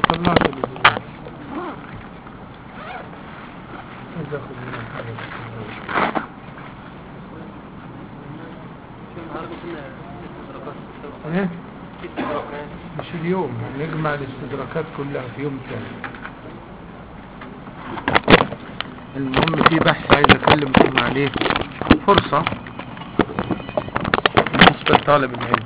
طلعت ايه مش اليوم، نجمع الاستدراكات كلها في يوم ثاني. المهم في بحث عايز اكلمكم عليه، فرصة بالنسبة لطالب العلم.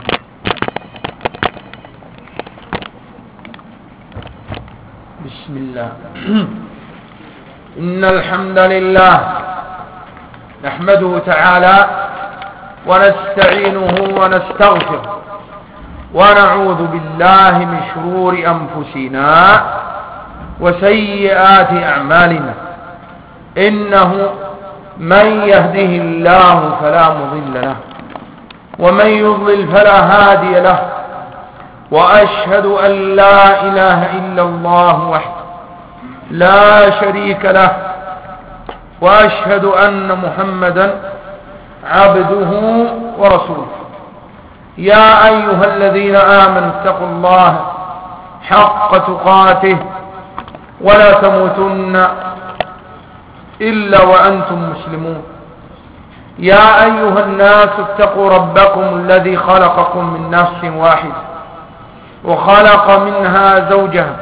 بسم الله. إن الحمد لله نحمده تعالى ونستعينه ونستغفره ونعوذ بالله من شرور أنفسنا وسيئات أعمالنا. إنه من يهده الله فلا مضل له ومن يضلل فلا هادي له، وأشهد أن لا إله إلا الله وحده لا شريك له، وأشهد أن محمدا عبده ورسوله. يا أيها الذين آمنوا اتقوا الله حق تقاته ولا تموتن إلا وأنتم مسلمون. يا أيها الناس اتقوا ربكم الذي خلقكم من نفس واحدة وخلق منها زوجها،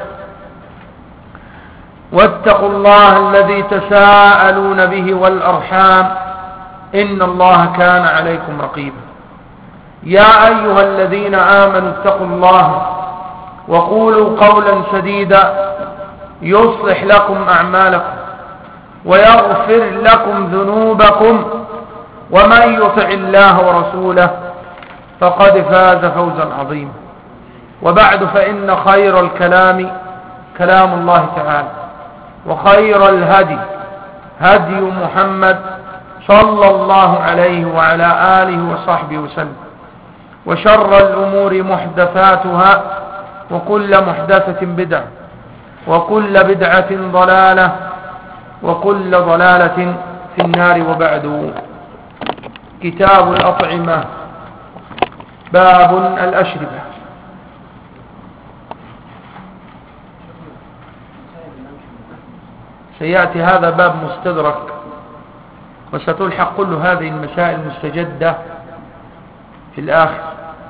واتقوا الله الذي تساءلون به والأرحام إن الله كان عليكم رقيبا. يا أيها الذين آمنوا اتقوا الله وقولوا قولا سديدا يصلح لكم أعمالكم ويغفر لكم ذنوبكم، ومن يطع الله ورسوله فقد فاز فوزا عظيما. وبعد، فإن خير الكلام كلام الله تعالى، وخير الهدي هدي محمد صلى الله عليه وعلى آله وصحبه وسلم، وشر الأمور محدثاتها، وكل محدثة بدعة، وكل بدعة ضلالة، وكل ضلالة في النار. وبعد، كتاب الأطعمة، باب الأشربة. سيأتي هذا باب مستدرك، وستلحق كل هذه المسائل المستجدة في الآخر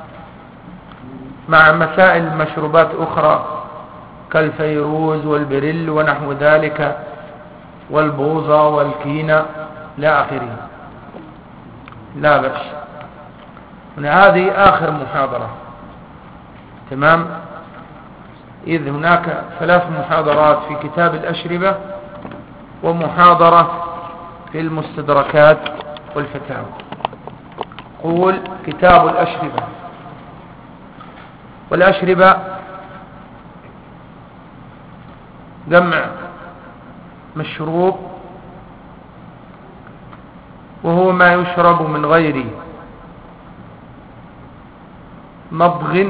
مع مسائل مشروبات أخرى كالفيروز والبريل ونحو ذلك والبوظة والكينة لا آخره. لا بأس. هذه آخر محاضرة، تمام؟ إذ هناك 3 محاضرات في كتاب الأشربة، ومحاضرة في المستدركات والفتاوى. قول كتاب الأشربة. والأشربة جمع مشروب، وهو ما يشرب من غير مضغ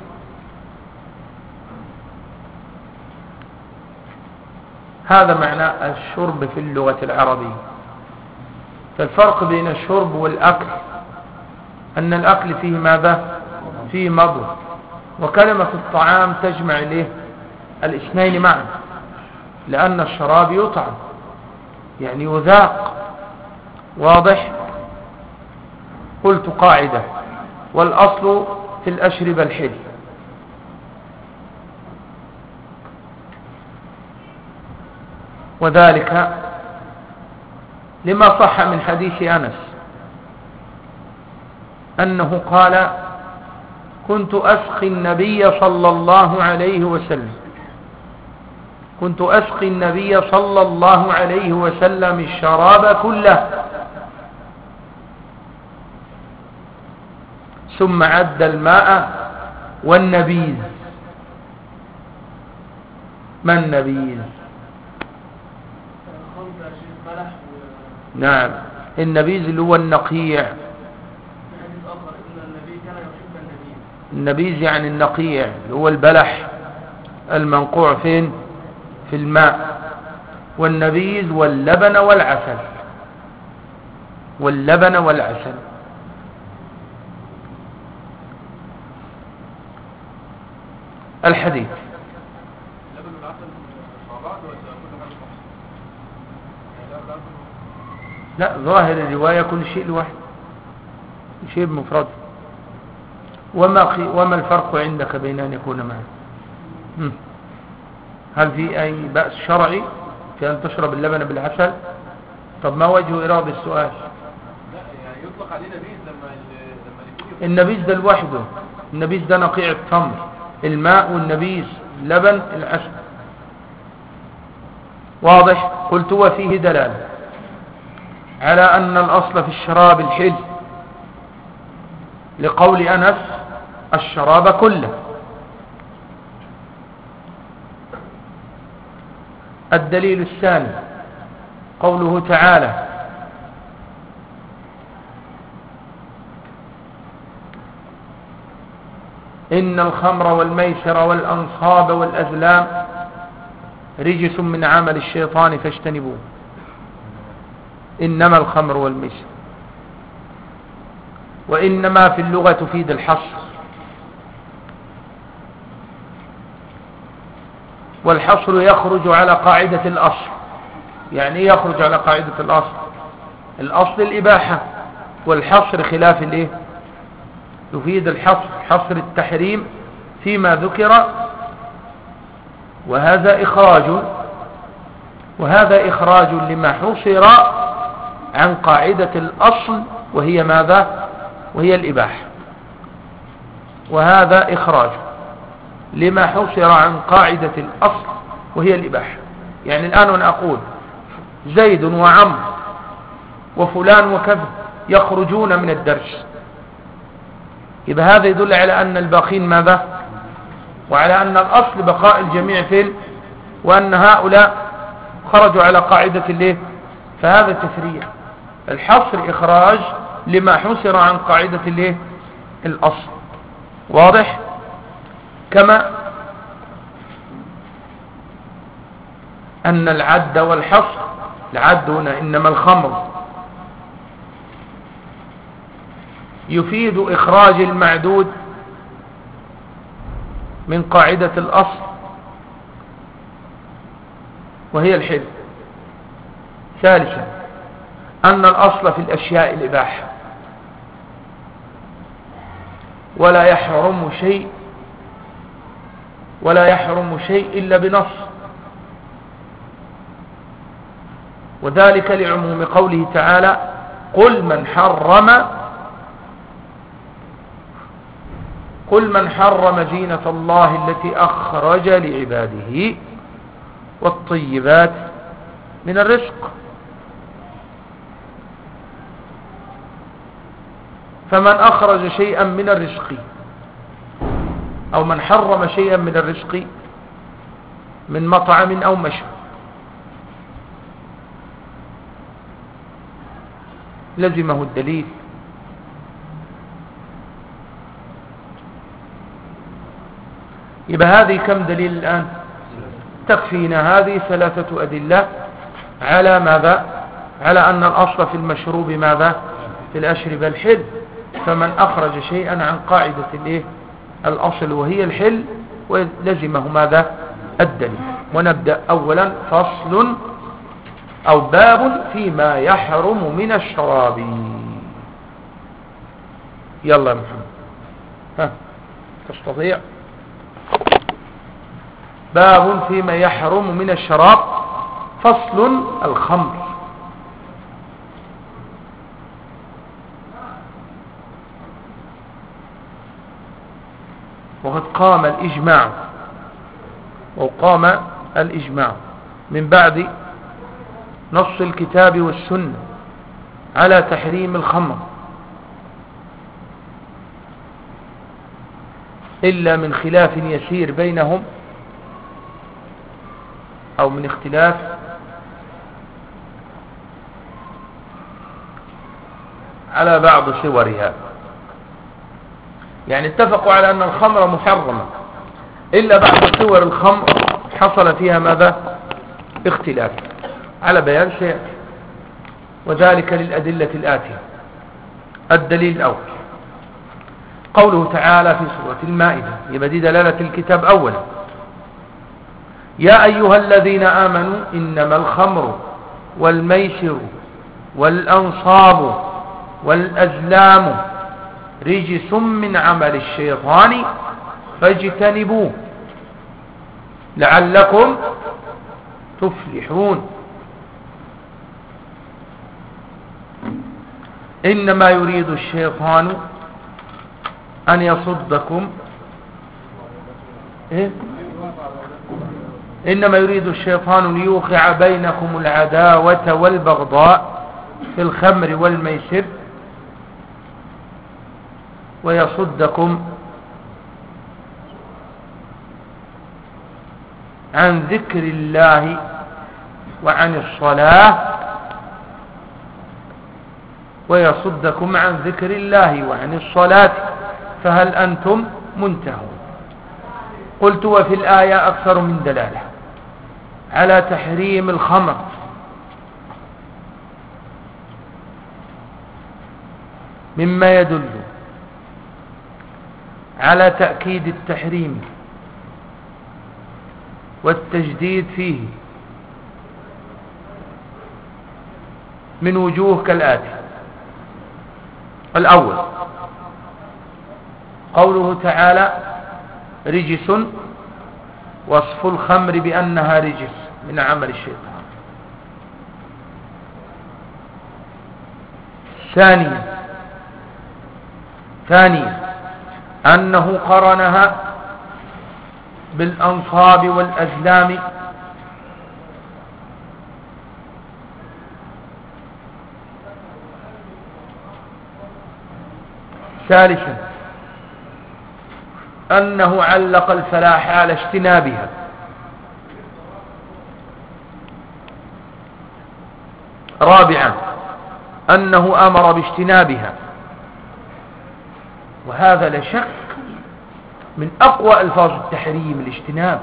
هذا معنى الشرب في اللغة العربية. فالفرق بين الشرب والأكل أن الأكل فيه ماذا؟ فيه مضغ، وكلمة الطعام تجمع له الاثنين معا، لأن الشراب يطعم يعني يذاق. واضح؟ قلت قاعدة: والأصل في الأشربة الحل. وذلك لما صح من حديث أنس أنه قال: كنت أسقي النبي صلى الله عليه وسلم كنت أسقي النبي صلى الله عليه وسلم الشراب كله، ثم عد الماء والنبيذ. ما النبيذ؟ نعم، النبيذ اللي هو النقيع. النبيذ يعني النقيع اللي هو البلح المنقوع فين؟ في الماء. والنبيذ واللبن والعسل. واللبن والعسل. الحديث لا، ظاهر الرواية كل شيء لوحده، شيء بمفرده. وما الفرق عندك بين أن يكون معا؟ هل في أي بأس شرعي في أن تشرب اللبن بالعسل؟ طب ما وجه إرادة السؤال؟ لا يعني يطلق عليه نبيذ لما النبيذ ده لوحده، النبيذ ده نقيع التمر، الماء والنبيذ لبن العسل. واضح؟ قلت وفيه دلالة على أن الأصل في الشراب الحل، لقول أنس الشراب كله. الدليل الثاني قوله تعالى إن الخمر والميسر والأنصاب والأزلام رجس من عمل الشيطان فاجتنبوه. إنما الخمر والميسر، وإنما في اللغة تفيد الحصر، والحصر يخرج على قاعدة الأصل. يعني يخرج على قاعدة الأصل؟ الأصل الإباحة، والحصر خلاف الإيه؟ يفيد الحصر، حصر التحريم فيما ذكر، وهذا إخراج لما حصر عن قاعدة الأصل وهي ماذا؟ وهي الإباحة. وهذا إخراج لما حصر عن قاعدة الأصل وهي الإباحة. يعني الآن وأنا أقول زيد وعمر وفلان وكذا يخرجون من الدرس، يبقى هذا يدل على أن الباقين ماذا؟ وعلى أن الأصل بقاء الجميع فين؟ وأن هؤلاء خرجوا على قاعدة الايه؟ فهذا تفريع. الحصر إخراج لما حصر عن قاعدة الايه؟ الأصل. واضح؟ كما أن العد والحصر، العد هنا إنما الخمر، يفيد إخراج المعدود من قاعدة الأصل وهي الحل. ثالثا أن الأصل في الأشياء الإباحة، ولا يحرم شيء إلا بنص، وذلك لعموم قوله تعالى قل من حرم زينة الله التي أخرج لعباده والطيبات من الرزق. فمن أخرج شيئا من الرزق، أو من حرم شيئا من الرزق من مطعم أو مشرب، لزمه الدليل. يبقى هذه كم دليل الآن؟ تكفينا هذه 3 أدلة على ماذا؟ على أن الأصل في المشروب ماذا؟ في الأشربة الحل. فمن أخرج شيئا عن قاعدة الايه؟ الأصل وهي الحل ولزمه ماذا؟ الدليل. ونبدأ أولا فصل أو باب فيما يحرم من الشراب. يلا يا محمد، تستطيع؟ باب فيما يحرم من الشراب. فصل الخمر. وقد قام الإجماع من بعد نص الكتاب والسنة على تحريم الخمر، إلا من خلاف يسير بينهم، أو من اختلاف على بعض صورها. يعني اتفقوا على أن الخمر محرمة، إلا بعض صور الخمر حصل فيها ماذا؟ اختلاف على بيان شيء، وذلك للأدلة الآتية. الدليل الأول قوله تعالى في سورة المائدة، يبقى دي دلالة الكتاب أولا. يا أيها الذين آمنوا إنما الخمر والميسر والأنصاب والأزلام رجس من عمل الشيطان فاجتنبوه لعلكم تفلحون. إنما يريد الشيطان أن يصدكم إنما يريد الشيطان ليوقع بينكم العداوة والبغضاء في الخمر والميسر ويصدكم عن ذكر الله وعن الصلاة ويصدكم عن ذكر الله وعن الصلاة فهل أنتم منتهون. قلت وفي الآية أكثر من دلالة على تحريم الخمر مما يدل على تأكيد التحريم والتجديد فيه من وجوه كالآتي. الأول قوله تعالى رجس، وصف الخمر بأنها رجس من عمل الشيطان. ثانيا أنه قرنها بالأنصاب والأزلام ثالثا أنه علق الفلاح على اجتنابها. رابعا أنه أمر باجتنابها، وهذا لا شك من أقوى ألفاظ التحريم الاجتناب.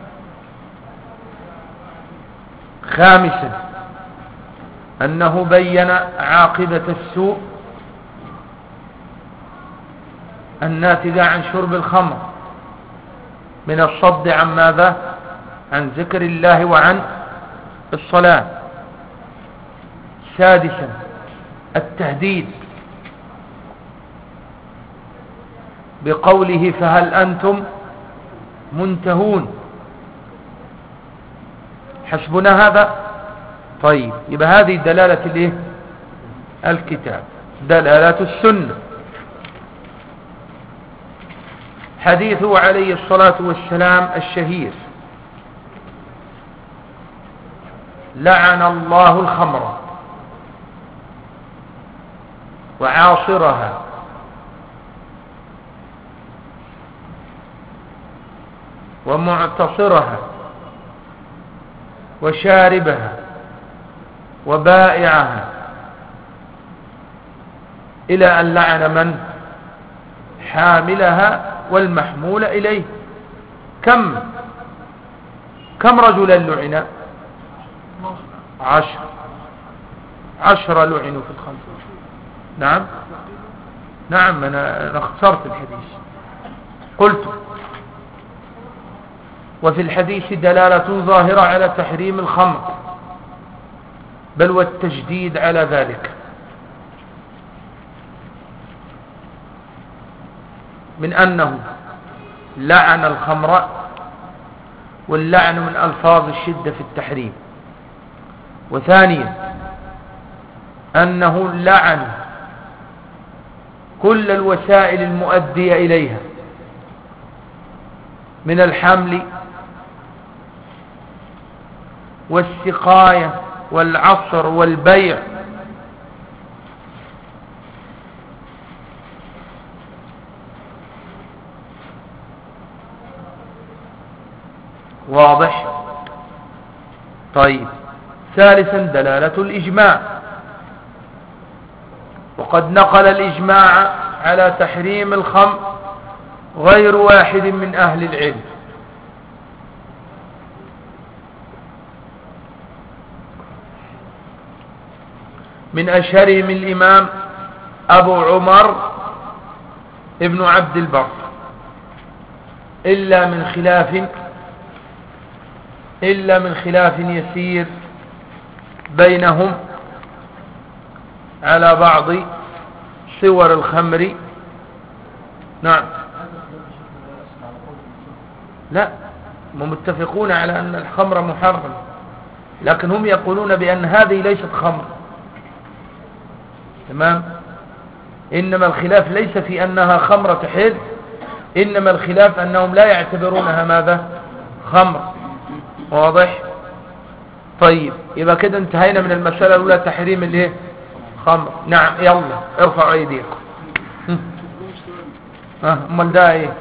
خامسا أنه بين عاقبة السوء الناتجة عن شرب الخمر من الصد عن ماذا؟ عن ذكر الله وعن الصلاة. سادسا التهديد بقوله فهل أنتم منتهون. حسبنا هذا؟ طيب، يبقى هذه دلالة الكتاب، دلالة السنة. حديثه عليه الصلاة والسلام الشهير لعن الله الخمر وعاصرها ومعتصرها وشاربها وبائعها، إلى أن لعن من؟ حاملها والمحمول إليه. كم رجلا لعن؟ 10 لعنوا في الخمر. نعم أنا اختصرت الحديث. قلت وفي الحديث دلالة ظاهرة على تحريم الخمر، بل والتجديد على ذلك، من أنه لعن الخمر، واللعن من ألفاظ الشدة في التحريم. وثانيا أنه لعن كل الوسائل المؤدية إليها من الحمل والسقاية والعصر والبيع. واضح؟ طيب، ثالثا دلالة الإجماع، وقد نقل الإجماع على تحريم الخمر غير واحد من أهل العلم، من أشهرهم الإمام أبو عمر ابن عبد البر، إلا من خلاف إلا من خلاف يسير بينهم على بعض صور الخمر. نعم. لا، هم متفقون على أن الخمر محرم، لكن هم يقولون بأن هذه ليست خمر. تمام. إنما الخلاف ليس في أنها خمر تحل، إنما الخلاف أنهم لا يعتبرونها ماذا؟ خمر. واضح؟ طيب، يبقى كده انتهينا من المسألة الأولى، تحريم الايه؟ خمر. نعم، يلا ارفعوا ايديكم. امال ده ايه؟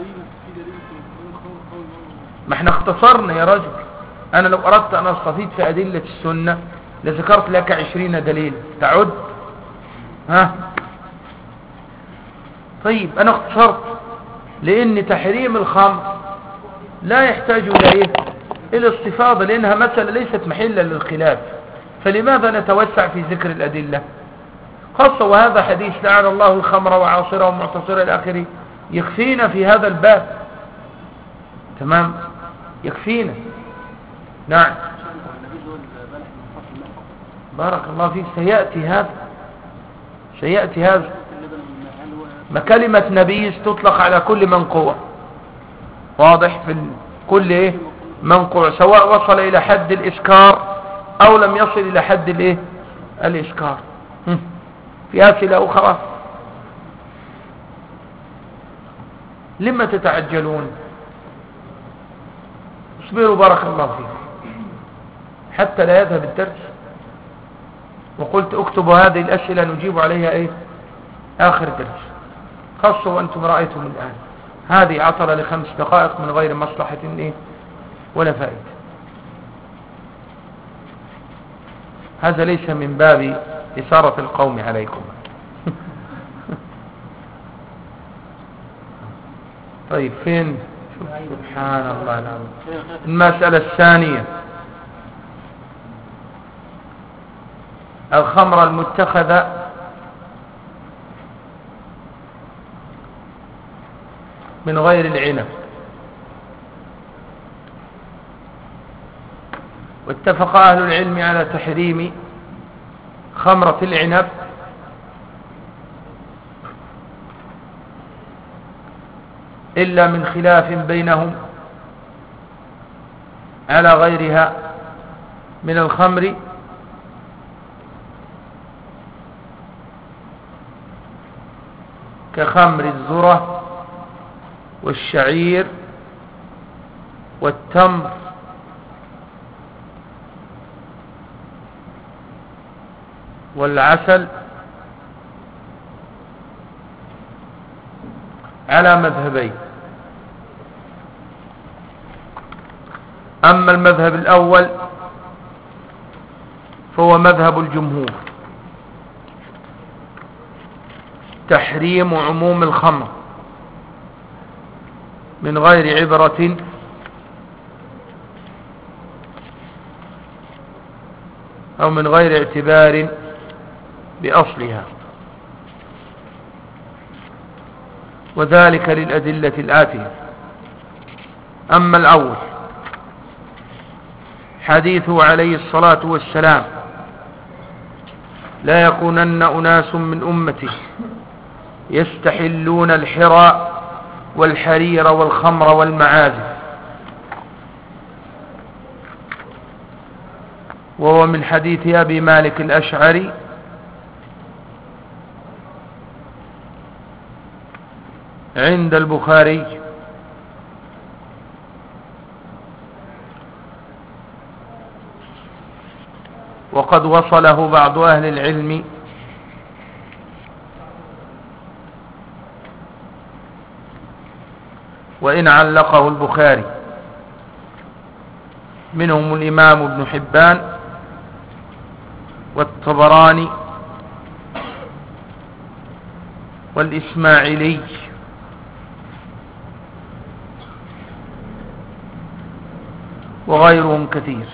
ما احنا اختصرنا يا رجل. انا لو اردت ان استفيد في ادلة السنة لذكرت لك 20 دليل. تعد؟ طيب، انا اختصرت لان تحريم الخمر لا يحتاج الى ايه؟ الى استفاضة، لانها مسألة ليست محلا للخلاف، فلماذا نتوسع في ذكر الادلة؟ خاصة وهذا حديث لعن الله الخمر وعاصره ومعتصره الى اخره يكفينا في هذا الباب. تمام، يكفينا. نعم، بارك الله فيك. سيأتي هذا. ما كلمة نبيذ تطلق على كل منقوع. واضح؟ في كل ايه؟ منقوع، سواء وصل الى حد الاسكار او لم يصل الى حد الايه؟ الاسكار. في اسئلة اخرى؟ لما تتعجلون؟ اصبروا بارك الله فيكم حتى لا يذهب الدرس. وقلت اكتبوا هذه الاسئلة نجيب عليها ايه؟ اخر درس، خاصة وانتم رأيتم الان هذه عطلة ل5 دقائق من غير مصلحة ايه ولا فائدة. هذا ليس من باب إثارة القوم عليكم. طيب، فين؟ سبحان الله العظيم. المسألة الثانية، الخمر المتخذة من غير العنب. واتفق أهل العلم على تحريم خمرة العنب إلا من خلاف بينهم على غيرها من الخمر كخمر الذرة والشعير والتمر والعسل، على مذهبين. أما المذهب الأول فهو مذهب الجمهور، تحريم عموم الخمر من غير عبرة أو من غير اعتبار بأصلها، وذلك للأدلة الآتية. أما الأول حديثه عليه الصلاة والسلام: لا يكونن أناس من أمتي يستحلون الحرى والحرير والخمر والمعازف، وهو من حديث أبي مالك الأشعري عند البخاري. وقد وصله بعض أهل العلم وإن علقه البخاري، منهم الإمام ابن حبان والطبراني والإسماعيلي وغيرهم كثير.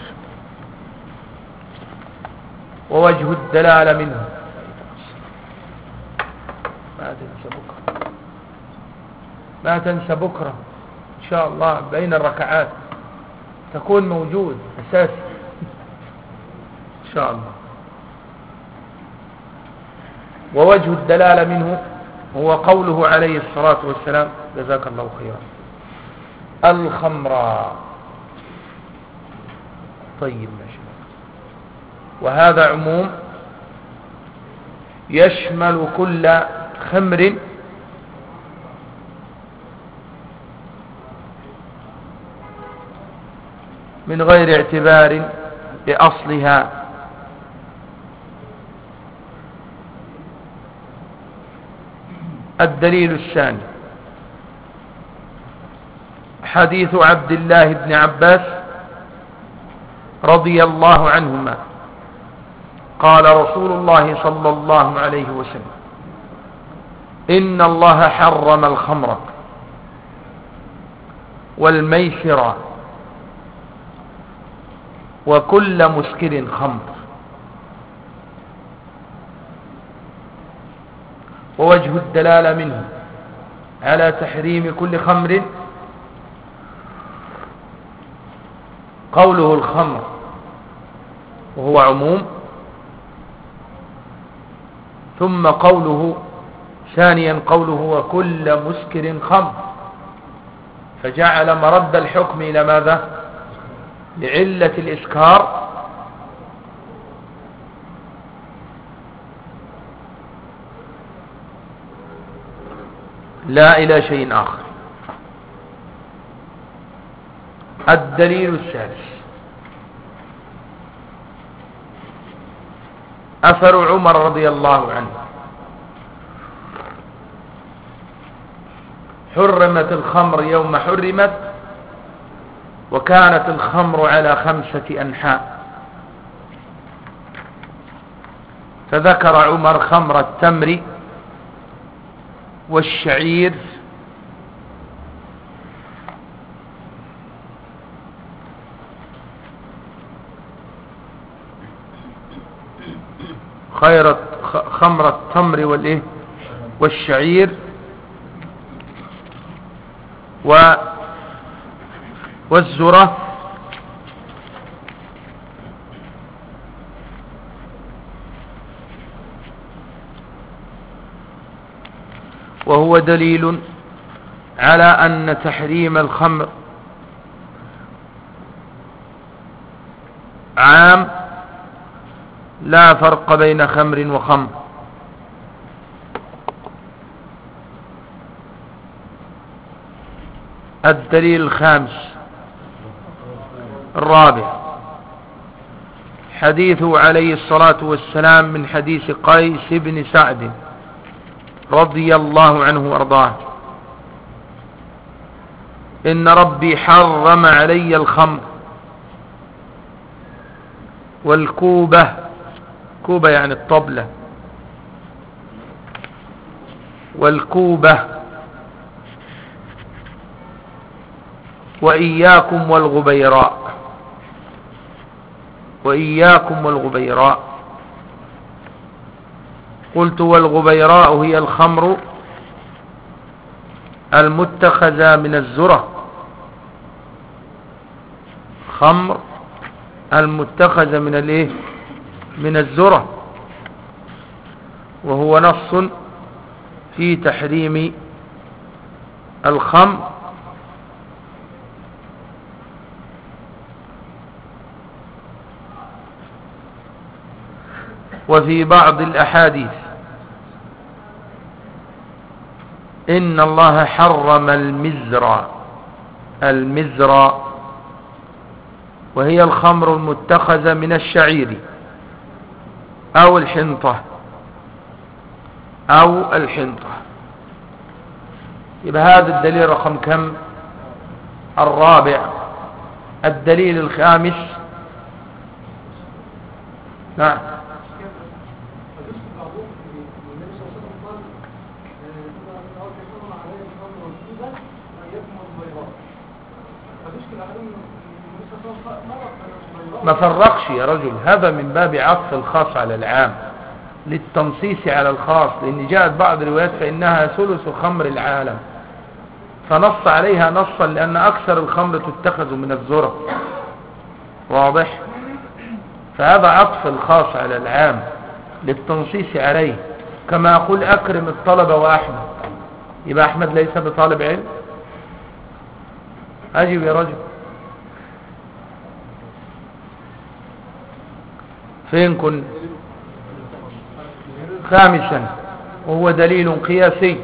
ووجه الدلالة منه ما تنسى بكرة إن شاء الله بين الركعات تكون موجود أساسي إن شاء الله. ووجه الدلالة منه هو قوله عليه الصلاة والسلام، جزاك الله خيرا، الخمر. طيب ماشي. وهذا عموم يشمل كل خمر من غير اعتبار لأصلها. الدليل الثاني حديث عبد الله بن عباس رضي الله عنهما قال رسول الله صلى الله عليه وسلم: إن الله حرم الخمر والميسر وكل مسكر خمر. ووجه الدلالة منه على تحريم كل خمر قوله الخمر، وهو عموم، ثم قوله ثانيا قوله وكل مسكر خمر، فجعل مرد الحكم إلى ماذا؟ لعلة الإسكار لا إلى شيء آخر. الدليل الثالث أثر عمر رضي الله عنه: حرمت الخمر يوم حرمت وكانت الخمر على 5 أنحاء. فذكر عمر خمر التمر والشعير خمر التمر والشعير والذرة وهو دليل على أن تحريم الخمر عام لا فرق بين خمر وخمر. الدليل الخامس الرابع حديثه عليه الصلاة والسلام من حديث قيس بن سعد رضي الله عنه وارضاه: إن ربي حرم علي الخمر والكوبة، كوبة يعني الطبلة، والكوبة وإياكم والغبيراء، وإياكم والغبيراء. قلت: والغبيراء هي الخمر المتخذة من الذرة، خمر المتخذة من الذرة، وهو نص في تحريم الخمر وفي بعض الأحاديث إن الله حرم المزر وهي الخمر المتخذة من الشعير أو الحنطة يبقى هذا الدليل رقم كم؟ الرابع. الدليل الخامس نعم ما فرقش يا رجل، هذا من باب عطف الخاص على العام للتنصيص على الخاص، لأن جاءت بعض الروايات فإنها ثلث خمر العالم، فنص عليها نصا لأن أكثر الخمر تتخذ من الذرة، واضح؟ فهذا عطف الخاص على العام للتنصيص عليه، كما أقول أكرم الطلبة وأحمد، يبقى أحمد ليس بطالب علم؟ أجب يا رجل. فين كن؟ خامسا، وهو دليل قياسي.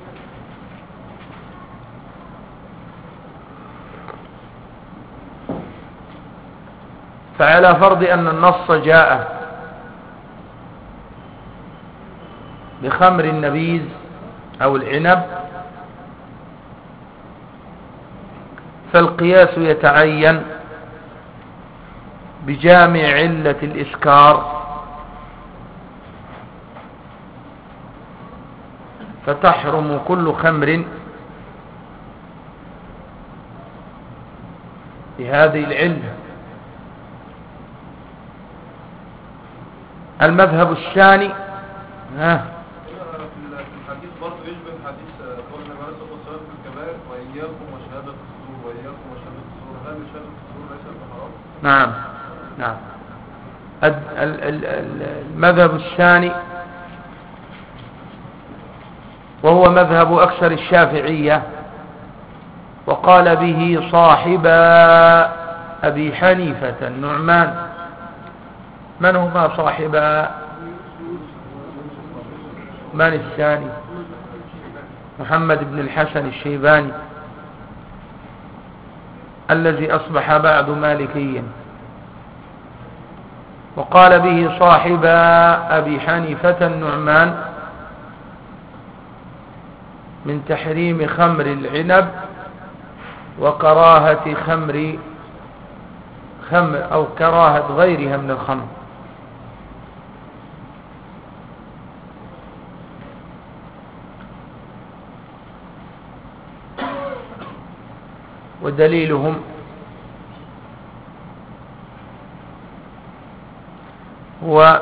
فعلى فرض أن النص جاء بخمر النبيذ أو العنب، فالقياس يتعين بجامع علة الإسكار، فتحرم كل خمر بهذه العلة. المذهب الثاني في الحديث برضه يشبه حديث قول النبي عليه الصلاة والسلام في الكبائر وإياكم وشهادة الزور، وإياكم وشهادة الزور. هل شهادة الزور ليست بحرام؟ نعم نعم. المذهب الثاني وهو مذهب أكثر الشافعية، وقال به صاحب أبي حنيفة النعمان. من هما صاحب؟ من الثاني؟ محمد بن الحسن الشيباني الذي أصبح بعد مالكيا. وقال به صاحب أبي حنيفة النعمان من تحريم خمر العنب وكراهة خمر أو كراهة غيرها من الخمر. ودليلهم هو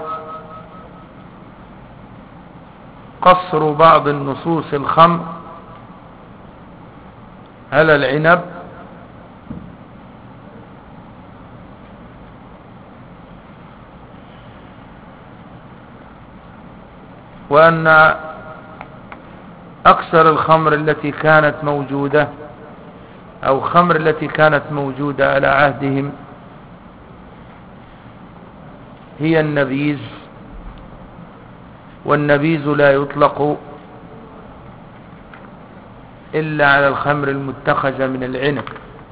قصر بعض النصوص الخمر على العنب، وأن أكثر الخمر التي كانت موجودة أو خمر التي كانت موجودة على عهدهم هي النبيذ، والنبيذ لا يطلق إلا على الخمر المتخذة من العنب.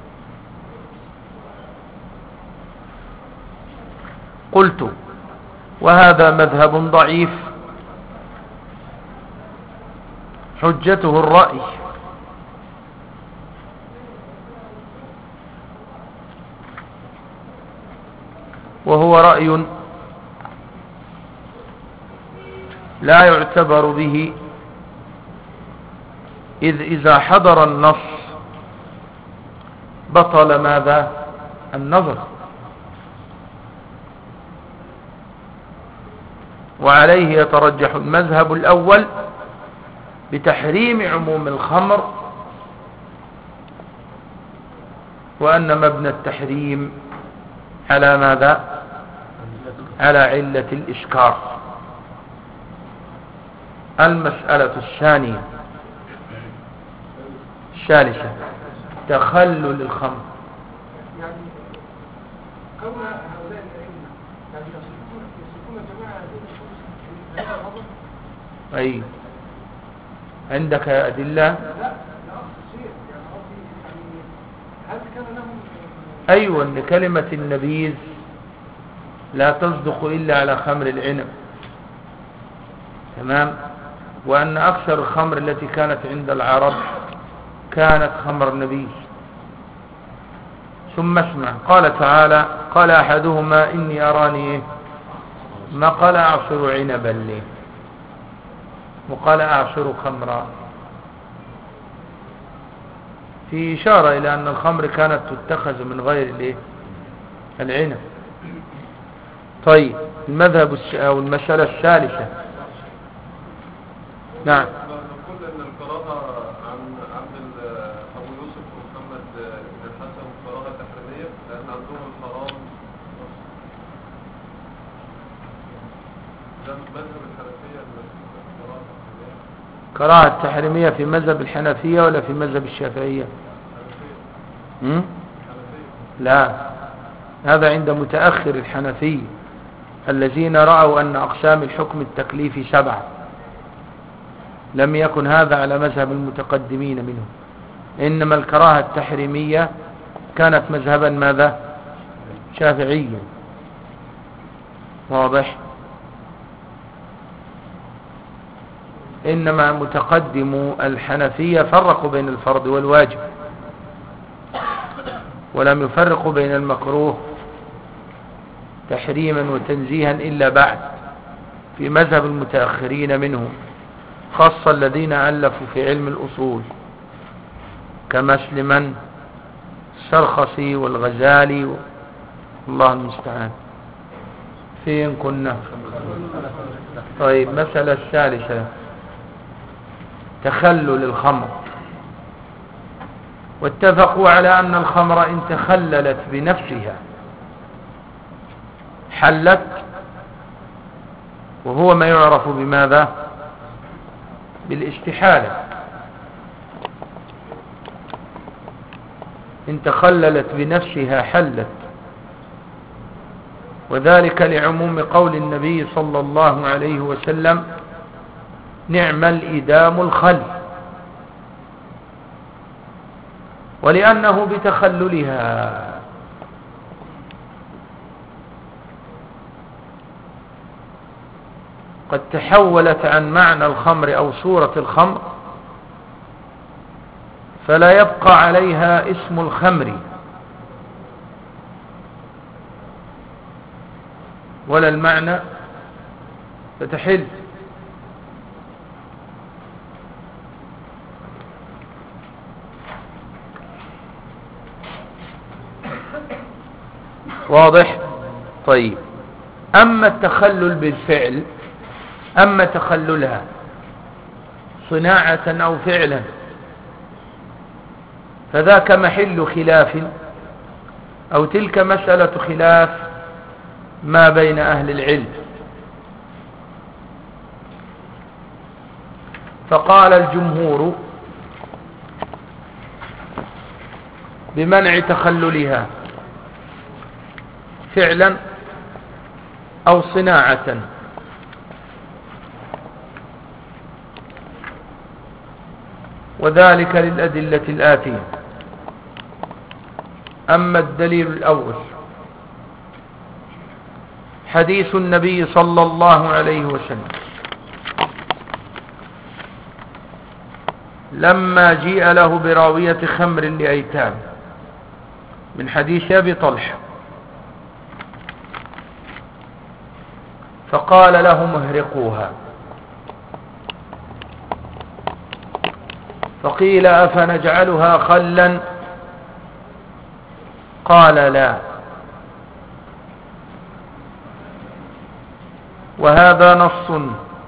قلت وهذا مذهب ضعيف، حجته الرأي، وهو رأي لا يعتبر به، إذا حضر النص بطل ماذا؟ النظر. وعليه يترجح المذهب الأول بتحريم عموم الخمر، وأن مبنى التحريم على ماذا؟ على علة الإسكار. المسألة الثانية الثالثة تخلل الخمر. يعني كون هؤلاء الأئمة يعني يصفون جماعة هذه النصوص. أي عندك أدلة؟ لا أخص يعني قصدي يعني هل كان لهم؟ أيوة، أن كلمة النبيذ لا تصدق إلا على خمر العنب، تمام؟ وأن أكثر الخمر التي كانت عند العرب كانت خمر نبيذ. ثم اسمع، قال تعالى: قال أحدهما إني أراني ما قال أعصر عنبا لي، وقال أعصر خمرا، في إشارة إلى أن الخمر كانت تتخذ من غير العنب. طيب، المذهب أو المسألة الثالثة. نعم. نقول أن القراءة عن أبو يوسف ومحمد بن الحسن قراءة تحريمية، لأن عندهم الحرام ده مذهب الحنفية كراهة التحريمية في مذهب الحنفية ولا في مذهب الشافعية؟ لا، هذا عند متأخر الحنفية الذين رأوا أن أقسام الحكم التكليفي 7. لم يكن هذا على مذهب المتقدمين منهم، إنما الكراهة التحريمية كانت مذهبا ماذا؟ شافعيا. واضح؟ إنما متقدم الحنفية فرقوا بين الفرض والواجب، ولم يفرقوا بين المكروه تحريما وتنزيها إلا بعد في مذهب المتأخرين منهم، خاصة الذين ألفوا في علم الأصول كمسلما السرخسي والغزالي، الله المستعان. فين كنا؟ طيب، مسألة الثالثة تخلل الخمر. واتفقوا على أن الخمر إن تخللت بنفسها حلت، وهو ما يعرف بماذا؟ بالاستحالة. إن تخللت بنفسها حلت، وذلك لعموم قول النبي صلى الله عليه وسلم: نعم الإدام الخل، ولأنه بتخللها قد تحولت عن معنى الخمر أو صورة الخمر، فلا يبقى عليها اسم الخمر ولا المعنى، فتحل. واضح؟ طيب، أما التخلل بالفعل، أما تخللها صناعة أو فعلا، فذاك محل خلاف، أو تلك مسألة خلاف ما بين أهل العلم. فقال الجمهور بمنع تخللها فعلا أو صناعة، وذلك للأدلة الآتية. أما الدليل الأول حديث النبي صلى الله عليه وسلم لما جيء له براوية خمر لأيتام، من حديث أبي طلحة، فقال لهم اهرقوها، فقيل أفنجعلها خلا؟ قال لا. وهذا نص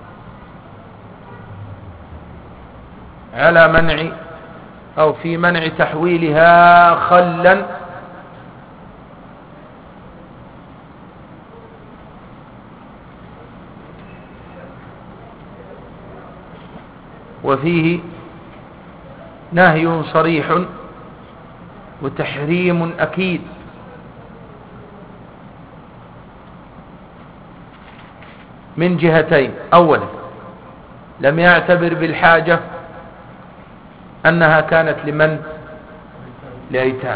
على منع أو في منع تحويلها خلا وفيه نهي صريح وتحريم أكيد. من جهتين: أولا، لم يعتبر بالحاجة أنها كانت لمن؟ لأيتام.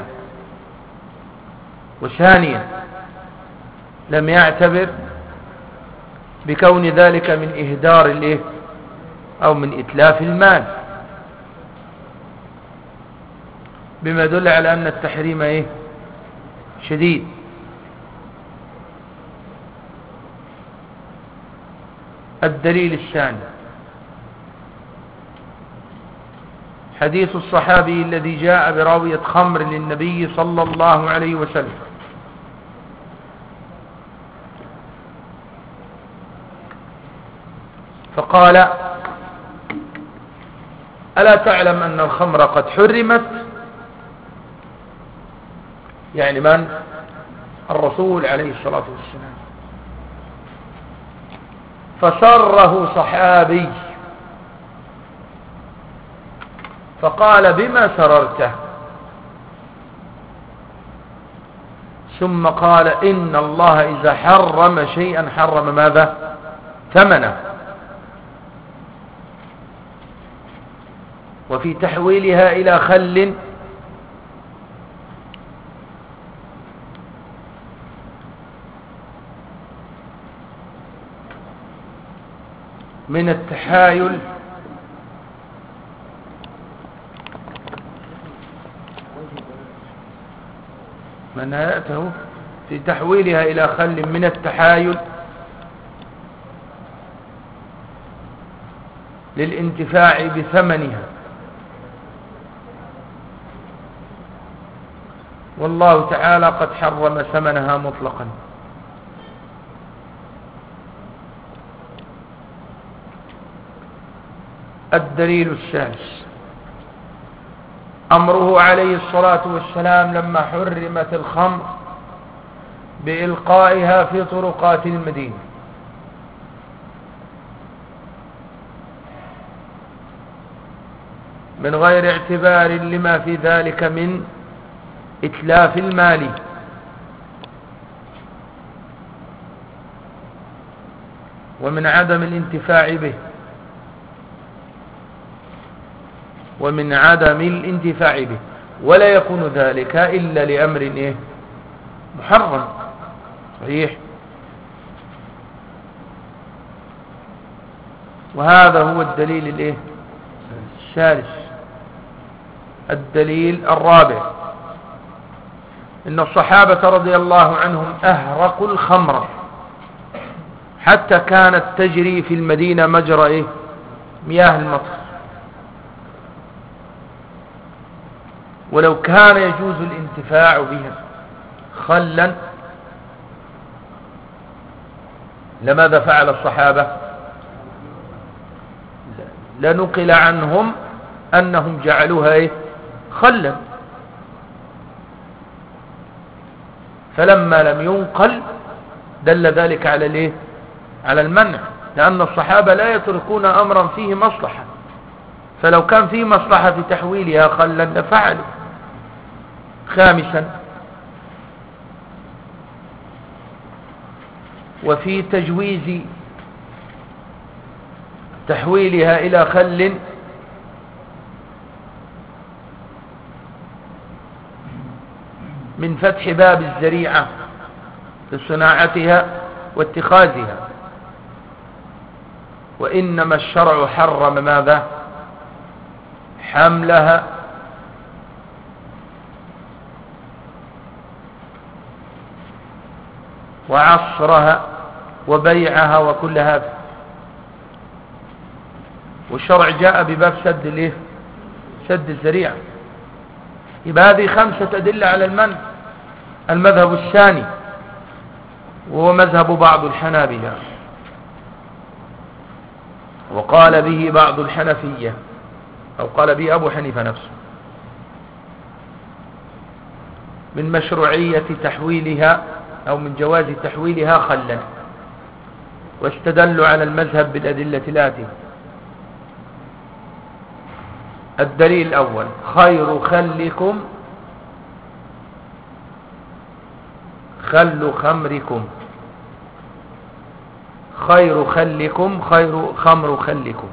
وثانيا، لم يعتبر بكون ذلك من إهدار الإيه أو من إتلاف المال، بما يدل على أن التحريم إيه؟ شديد. الدليل الثاني حديث الصحابي الذي جاء براوية خمر للنبي صلى الله عليه وسلم، فقال: ألا تعلم أن الخمر قد حرمت؟ يعني من؟ الرسول عليه الصلاة والسلام. فسره صحابي فقال بما سررته؟ ثم قال إن الله إذا حرم شيئا حرم ماذا؟ ثمنه. وفي تحويلها إلى خل من التحايل من آياته في تحويلها إلى خل من التحايل للانتفاع بثمنها. والله تعالى قد حرم ثمنها مطلقا. الدليل الثالث أمره عليه الصلاة والسلام لما حرمت الخمر بإلقائها في طرقات المدينة، من غير اعتبار لما في ذلك من إتلاف المال ومن عدم الانتفاع به ولا يكون ذلك إلا لأمر محرم صحيح. وهذا هو الدليل الثالث. الدليل الرابع إن الصحابة رضي الله عنهم أهرقوا الخمر حتى كانت تجري في المدينة مجرى مياه المطر، ولو كان يجوز الانتفاع بها خلا لماذا فعل الصحابة؟ لنقل عنهم أنهم جعلوها خلا، فلما لم ينقل دل ذلك على المنع، لأن الصحابة لا يتركون أمرا فيه مصلحة، فلو كان فيه مصلحة في تحويلها خلا لفعلوا. خامسا وفي تجويز تحويلها إلى خل من فتح باب الذريعة في صناعتها واتخاذها، وإنما الشرع حرم ماذا؟ حملها وعصرها وبيعها وكل هذا، والشرع جاء بباب سد الذريعة. يبقى هذه 5 أدلة على المنع. المذهب الثاني وهو مذهب بعض الحنابلة، وقال به بعض الحنفية، أو قال به أبو حنيفة نفسه، من مشروعية تحويلها أو من جواز تحويلها خلا، واستدلوا على المذهب بالأدلة الآتية. الدليل الأول خير خلكم خل خمركم، خير خلكم خير خمر خلكم،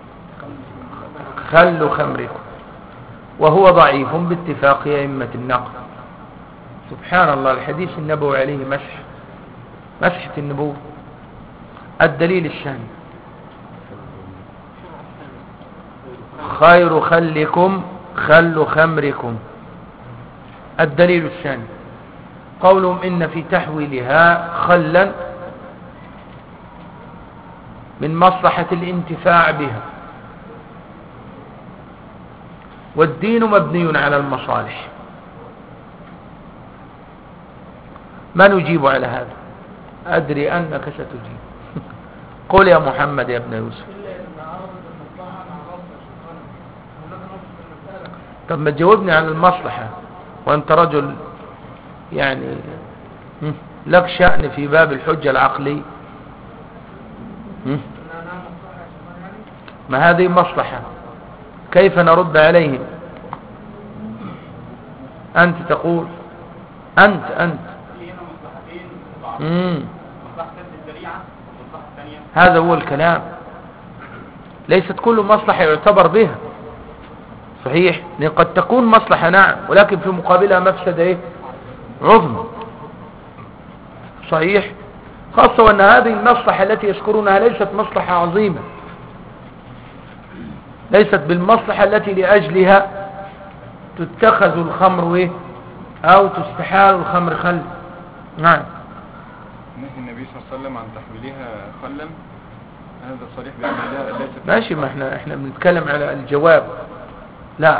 خل خمركم، وهو ضعيف باتفاق أئمة النقل. سبحان الله، الحديث النبوي عليه مسحة النبوة. الدليل الثاني خير خلكم خل خمركم. الدليل الثاني قولهم إن في تحويلها خلا من مصلحة الانتفاع بها، والدين مبني على المصالح. ما نجيب على هذا؟ أدري أنك ستجيب. قل يا محمد يا ابن يوسف. طب ما تجاوبني عن المصلحة، وأنت رجل يعني لك شأن في باب الحجة العقلي. ما هذه مصلحة، كيف نرد عليهم؟ أنت تقول أنت في هنا مصلحتين مصلحة الشريعة والمصلحة الثانية. هذا هو الكلام. ليست كل مصلحة يعتبر بها، صحيح، لأن قد تكون مصلحة نعم، ولكن في مقابلها مفسدة ايه عظمى، صحيح، خاصة وأن هذه المصلحة التي يذكرونها ليست مصلحة عظيمة، ليست بالمصلحة التي لأجلها تتخذ الخمر ايه أو تستحال الخمر خل. نعم. نهي النبي صلى الله عليه وسلم عن تحويلها خلا، هذا صريح بأن ليست ماشي، ما احنا بنتكلم على الجواب. لا،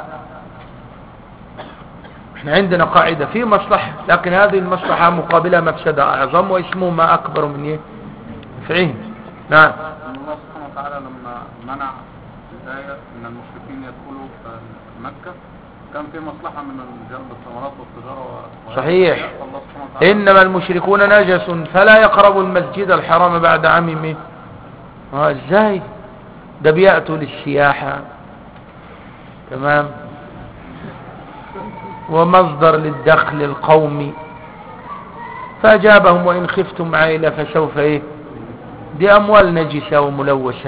احنا عندنا قاعدة في مصلحة، لكن هذه المصلحة مقابلة مفسدة أعظم واسمهما أكبر من ايه فعهم. نعم. الله سبحانه وتعالى لما منع الآية ان المشركين يدخلوا مكة كان في مصلحة من جلب الثمرات والتجارة صحيح. إنما المشركون نجس فلا يقربوا المسجد الحرام بعد عامهم. ازاي ده بيأتوا للسياحة، تمام، ومصدر للدخل القومي، فأجابهم وإن خفتم عائلة فسوف ايه، دي أموال نجسة وملوثة،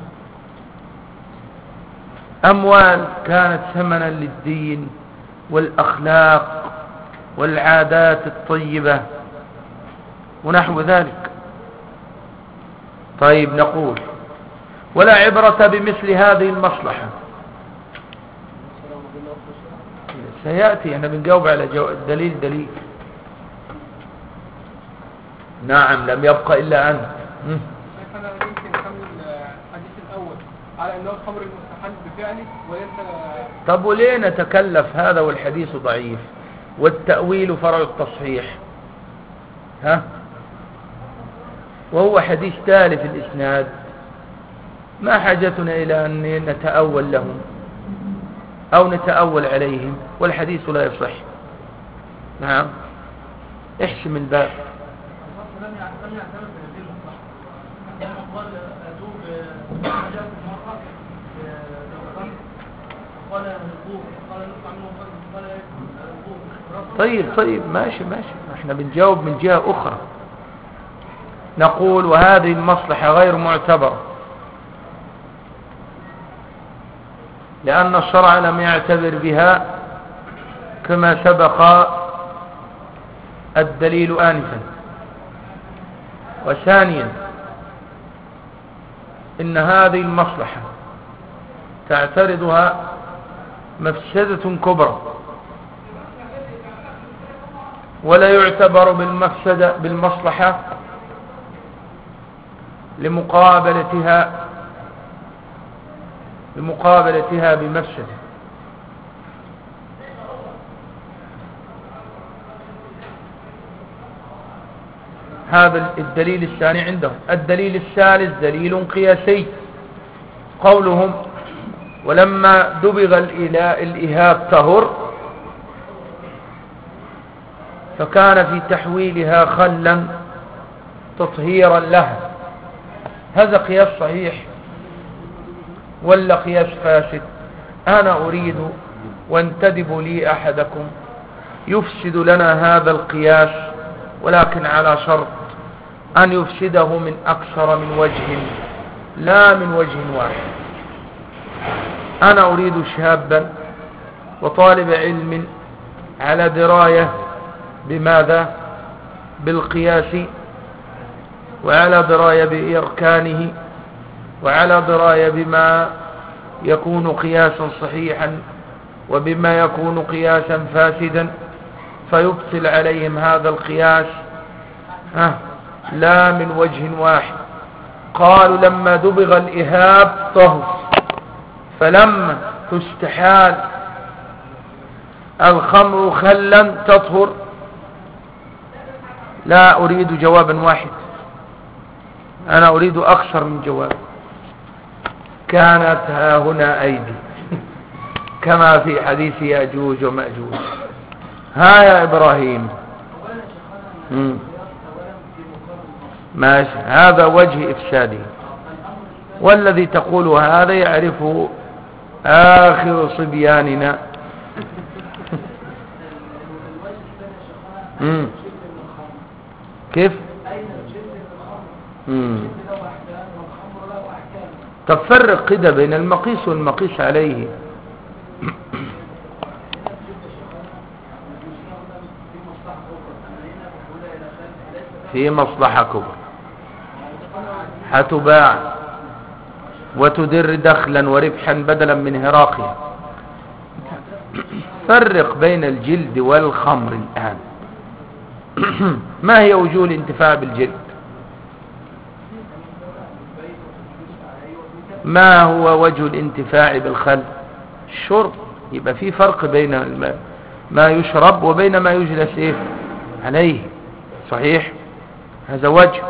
أموال كانت ثمنا للدين والأخلاق والعادات الطيبة ونحو ذلك. طيب نقول ولا عبرة بمثل هذه المصلحة. سيأتي، احنا بنجاوب على دليل. نعم، لم يبقى إلا أنت. أنا يمكن أكمل الحديث الأول على أنه الخمر المستحل بفعله وليس. طب وليه نتكلف هذا والحديث ضعيف والتأويل فرع التصحيح؟ ها، وهو حديث تالف الإسناد، ما حاجتنا إلى أن نتأول لهم أو نتأول عليهم والحديث لا يصح. نعم، احسم الباب. لم يعتمد بهذه المصلحة. قال أتوب حاجات المرأة بالخمر، قال الوضوء، قال نطلع منه قال الوضوء. طيب ماشي، احنا بنجاوب من جهة أخرى. نقول وهذه المصلحة غير معتبرة لأن الشرع لم يعتبر بها كما سبق الدليل آنفا. وثانيا إن هذه المصلحة تعترضها مفسدة كبرى، ولا يعتبر بالمصلحة لمقابلتها بمفسدة. هذا الدليل الثاني عندهم. الدليل الثالث دليل قياسي، قولهم ولما دبغ الإهاب طهر، فكان في تحويلها خلا تطهيرا لها. هذا قياس صحيح ولا قياس فاسد؟ أنا أريد وانتدب لي أحدكم يفسد لنا هذا القياس، ولكن على شرط أن يفسده من أكثر من وجه لا من وجه واحد. أنا أريد شابا وطالب علم على دراية بماذا؟ بالقياس، وعلى دراية بإركانه، وعلى دراية بما يكون قياسا صحيحا وبما يكون قياسا فاسدا، فيبطل عليهم هذا القياس لا من وجه واحد. قالوا لما دبغ الإهاب طهر، فلما تستحال الخمر خلا تطهر. لا أريد جوابا واحد، أنا أريد أكثر من جواب. كانت ها هنا أيدي كما في حديث يأجوج ومأجوج. ها يا إبراهيم. ماشي، هذا وجه إفساده. والذي تقول هذا يعرفه آخر صبياننا. كيف؟ طب فرق كده بين المقيس والمقيس عليه. في مصلحة كبرى هتباع وتدر دخلا وربحا بدلا من هراقها. فرق بين الجلد والخمر الآن. ما هي وجوه الانتفاع بالجلد؟ ما هو وجه الانتفاع بالخل؟ الشرب. يبقى في فرق بين ما يشرب وبين ما يجلس عليه. صحيح؟ هذا وجه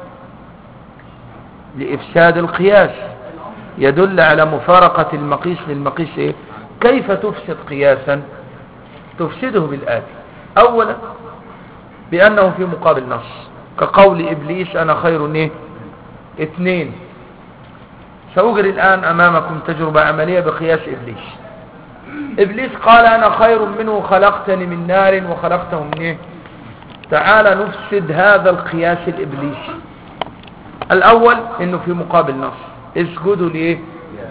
لإفساد القياس يدل على مفارقة المقيس للمقيس. كيف تفسد قياسا؟ تفسده بالآتي: أولا بأنه في مقابل نص، كقول إبليس أنا خير 2. سأجري الآن أمامكم تجربة عملية بقياس إبليس. إبليس قال أنا خير منه، خلقتني من نار وخلقته من تعال نفسد هذا القياس الإبليسي. الأول إنه في مقابل نص، اسجدوا ليه.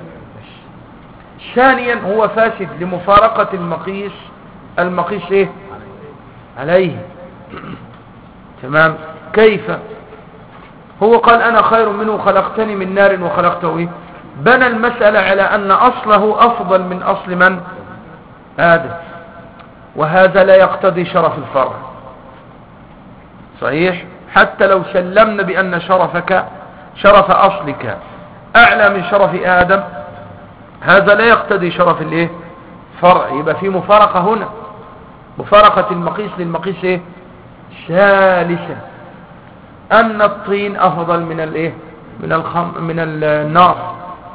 ثانيا هو فاسد لمفارقة المقيس عليه. تمام. كيف؟ هو قال أنا خير منه، خلقتني من نار وخلقته بنى المسألة على أن أصله أفضل من أصل من؟ آدم. وهذا لا يقتضي شرف الفرع. صحيح؟ حتى لو سلمنا بأن شرف أصلك أعلى من شرف آدم، هذا لا يقتضي شرف فرع. يبقى في مفارقة هنا، مفارقة المقيس للمقيس. ثالثا أن الطين أفضل من النار.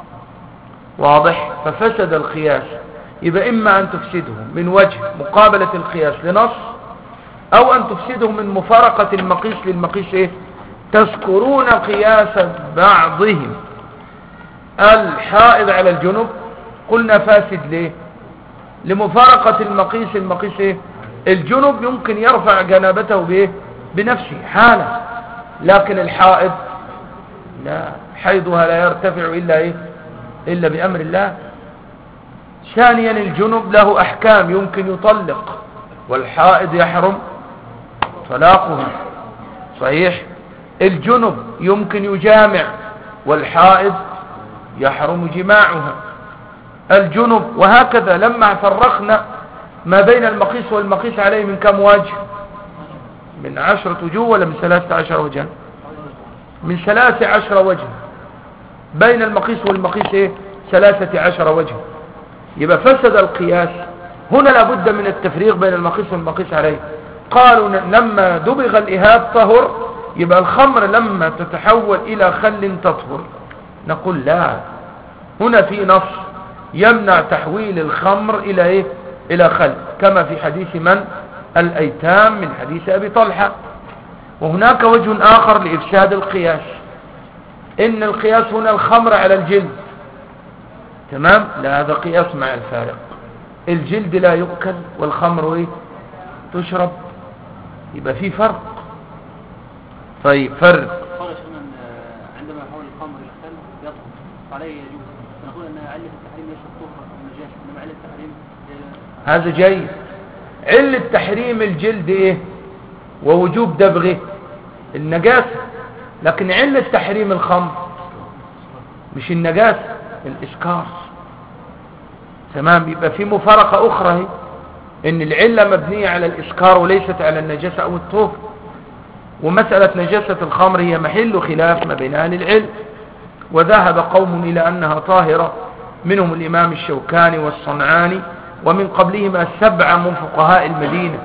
واضح؟ ففسد القياس. يبقى إما أن تفسده من وجه مقابلة القياس لنص، أو أن تفسده من مفارقة المقيس للمقيس. تذكرون قياس بعضهم الحائض على الجنب، قلنا فاسد ليه؟ لمفارقة المقيس. الجنب يمكن يرفع جنابته بنفسه حالة، لكن الحائض لا، حيضها لا يرتفع إلا بأمر الله. ثانيا الجنب له أحكام، يمكن يطلق، والحائض يحرم طلاقها. صحيح؟ الجنب يمكن يجامع، والحائض يحرم جماعها. الجنب وهكذا. لما فرقنا ما بين المقيس والمقيس عليه من كم وجه؟ من 10 وجوه ولا من 13 وجها؟ من 13 وجه. بين المقيس والمقيس 13 وجه. يبقى فسد القياس. هنا لابد من التفريق بين المقيس والمقيس عليه. قالوا لما دبغ الإهاب طهر، يبقى الخمر لما تتحول إلى خل تطهر. نقول لا، هنا في نص يمنع تحويل الخمر إلى خل، كما في حديث من؟ الأيتام، من حديث أبي طلحة. وهناك وجه آخر لإفساد القياس، إن القياس هنا الخمر على الجلد. تمام؟ لا، هذا قياس مع الفارق. الجلد لا يؤكل والخمر تشرب، يبقى في فرق. طيب فرق. قال شيخنا عندما يحول الخمر الى خل يطهر عليه يجوز، نقول ان علة التحريم ليست طهر او نجاسة، انما علة التحريم هذا جيد. علة تحريم الجلد ووجوب دبغه النجاسة، لكن علة تحريم الخمر مش النجاسة، الإسكار. تمام؟ يبقى في مفارقة أخرى، إن العلة مبنية على الإسكار وليست على النجاسة أو الطهر. ومسألة نجاسة الخمر هي محل خلاف ما بين أهل العلم، وذهب قوم إلى أنها طاهرة، منهم الإمام الشوكاني والصنعاني، ومن قبلهما 7 من فقهاء المدينة.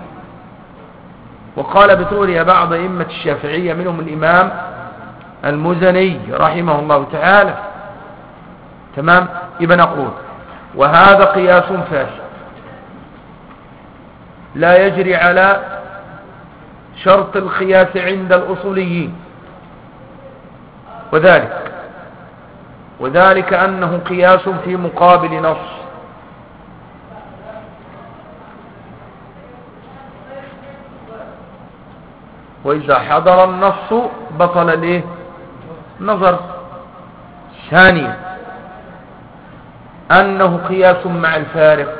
وقال بطورها بعض أئمة الشافعية، منهم الإمام المزني رحمه الله تعالى. تمام؟ يبقى نقول وهذا قياس فاسد لا يجري على شرط القياس عند الأصوليين، وذلك وذلك أنه قياس في مقابل نص. وإذا حضر النص بطل الايه نظر. ثانيا أنه قياس مع الفارق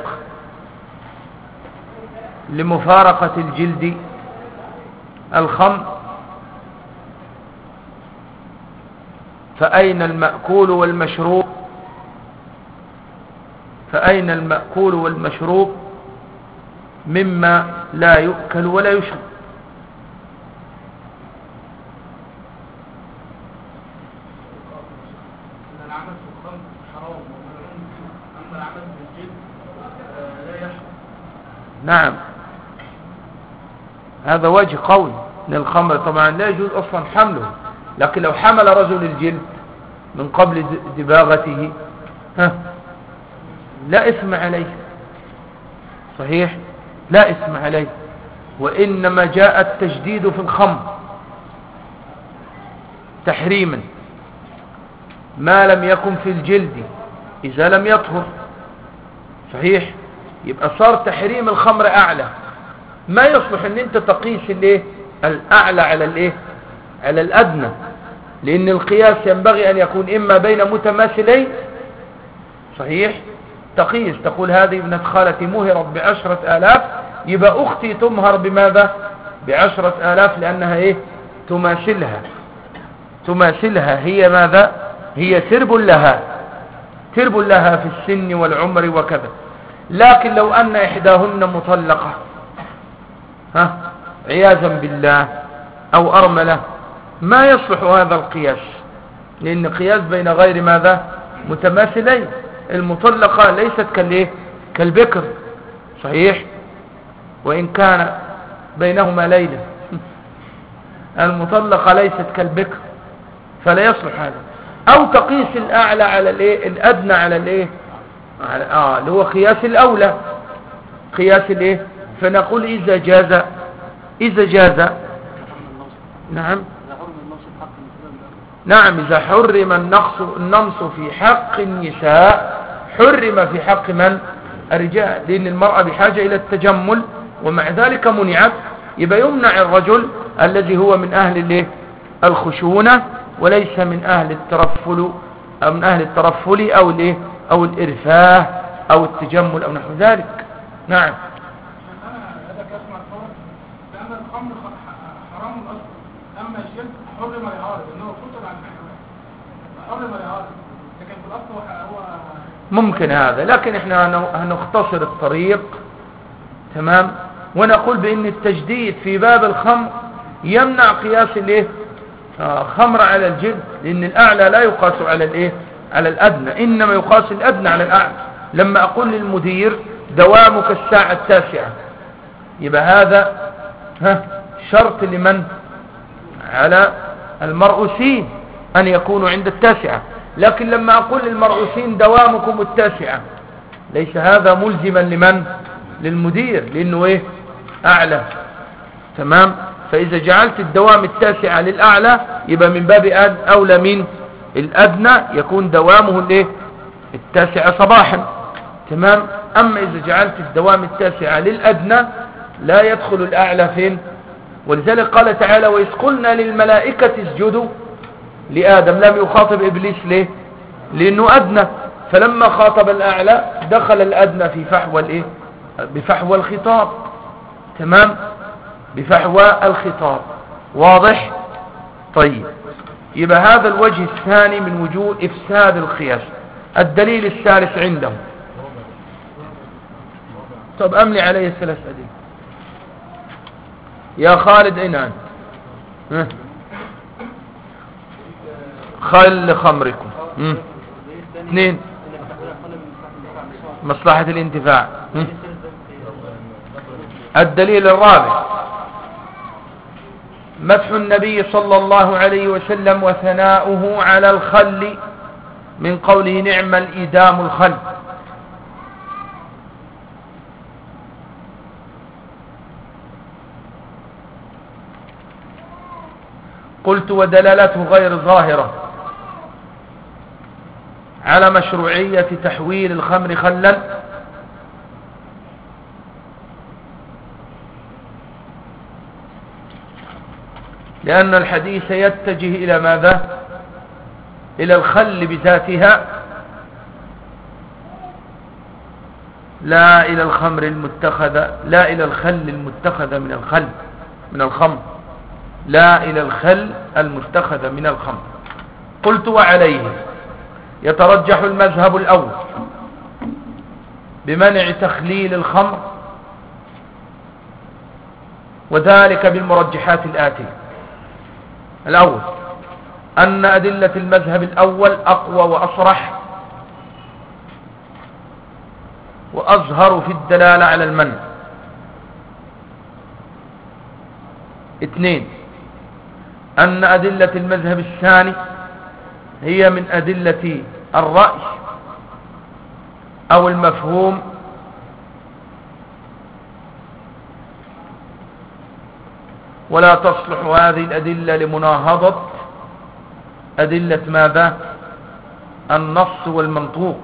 لمفارقة الجلد الخمر، فأين المأكول والمشروب؟ فأين المأكول والمشروب مما لا يؤكل ولا يشرب؟ العمل في الخمر حرام وملعون فيه، أما العمل في الجلد لا يحرم. نعم، هذا وجه قول للخمر. طبعا لا يجوز أصلا حمله، لكن لو حمل رجل الجلد من قبل دباغته لا إثم عليه، صحيح، لا إثم عليه. وإنما جاء التجديد في الخمر تحريما ما لم يكن في الجلد إذا لم يطهر، صحيح. يبقى صار تحريم الخمر أعلى. ما يصلح ان انت تقيس الايه الأعلى على الايه على الأدنى، لأن القياس ينبغي أن يكون إما بين متماثلين، صحيح، تقيس تقول هذه ابنة خالتي مهرت ب10,000، يبقى أختي تمهر بماذا؟ ب10,000، لأنها إيه تماثلها هي ماذا؟ هي ترب لها في السن والعمر وكذا. لكن لو أن إحداهن مطلقة عياذا بالله أو أرملة، ما يصلح هذا القياس، لأن قياس بين غير ماذا؟ متماثلين. المطلقة ليست كالبكر، صحيح، وإن كان بينهما ليلة. المطلقة ليست كالبكر، فلا يصلح هذا. أو تقيس الأعلى على الأدنى على اللي هو قياس الأولى، قياس فنقول إذا جاز نعم إذا حرم النقص في حق النساء حرم في حق من؟ الرجال، لأن المرأة بحاجة إلى التجمل ومع ذلك منعت. يبقى يمنع الرجل الذي هو من أهل الخشونة وليس من أهل الترفل أو من أهل الترفل أو الإرفاه أو التجمل أو نحو ذلك. نعم. هذا كاس مع الخمر، لأن الخمر حرام أصلا، أما الجلد حرم الإعارة لأنه فطر عن الحيوان، حرم الإعارة، لكن في الأصل هو ممكن هذا، لكن احنا هنختصر الطريق، تمام، ونقول بأن التجديد في باب الخمر يمنع قياس خمر على الجلد، لأن الأعلى لا يقاس على الأدنى، إنما يقاس الأدنى على الأعلى. لما أقول للمدير دوامك 9:00، يبقى هذا شرط لمن؟ على المرؤوسين أن يكونوا عند 9. لكن لما أقول للمرؤوسين دوامكم 9، ليس هذا ملزما لمن؟ للمدير، لأنه أعلى، تمام. فإذا جعلت الدوام 9 للأعلى يبقى من باب أولى من الأدنى يكون دوامه 9 صباحا، تمام. أما إذا جعلت الدوام 9 للأدنى لا يدخل الأعلى فين؟ ولذلك قال تعالى وإذ قلنا للملائكة اسجدوا لآدم، لم يخاطب إبليس ليه؟ لأنه أدنى، فلما خاطب الأعلى دخل الأدنى في بفحوى الخطاب، تمام، بفحوى الخطاب، واضح؟ طيب، يبقى هذا الوجه الثاني من وجوه إفساد القياس. الدليل الثالث عندهم. طب أملي عليه 3 أدلة يا خالد. أين أنت؟ خل خمركم. 2 مصلحة الانتفاع. الدليل الرابع مدح النبي صلى الله عليه وسلم وثناؤه على الخل من قوله نعم الإدام الخل. قلت ودلالته غير ظاهرة، على مشروعية تحويل الخمر خلا؟ لأن الحديث يتجه إلى ماذا؟ إلى الخل بذاتها، لا إلى الخمر المتخذة، لا إلى الخل المتخذة من الخمر، لا إلى الخل المتخذة من الخمر. قلت وعليه يترجح المذهب الأول بمنع تخليل الخمر، وذلك بالمرجحات الآتية. الأول أن أدلة المذهب الأول أقوى وأصرح وأظهر في الدلالة على المنع. 2 أن أدلة المذهب الثاني هي من أدلة الرأي أو المفهوم، ولا تصلح هذه الأدلة لمناهضة أدلة ماذا؟ النص والمنطوق.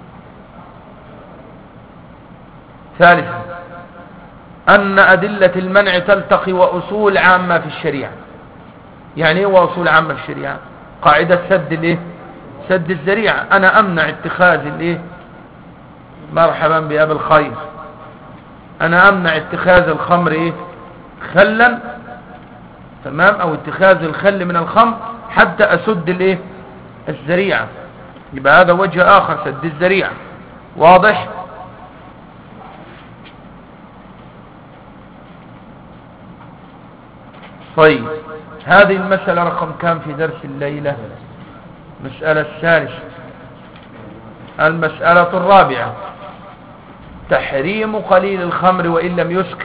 3 أن أدلة المنع تلتقي وأصول عامة في الشريعة. يعني ايه وأصول عامة في الشريعة؟ قاعدة سد الذريعة. أنا أمنع اتخاذ مرحبا بأبي الخير، أنا أمنع اتخاذ الخمر خلا، تمام، أو اتخاذ الخل من الخمر حتى أسد الذريعة. يبقى هذا وجه آخر، سد الذريعة. واضح؟ طيب، هذه المسألة رقم كام في درس الليلة؟ مسألة الثالثة. المسألة الرابعة تحريم قليل الخمر وإن لم يسكر.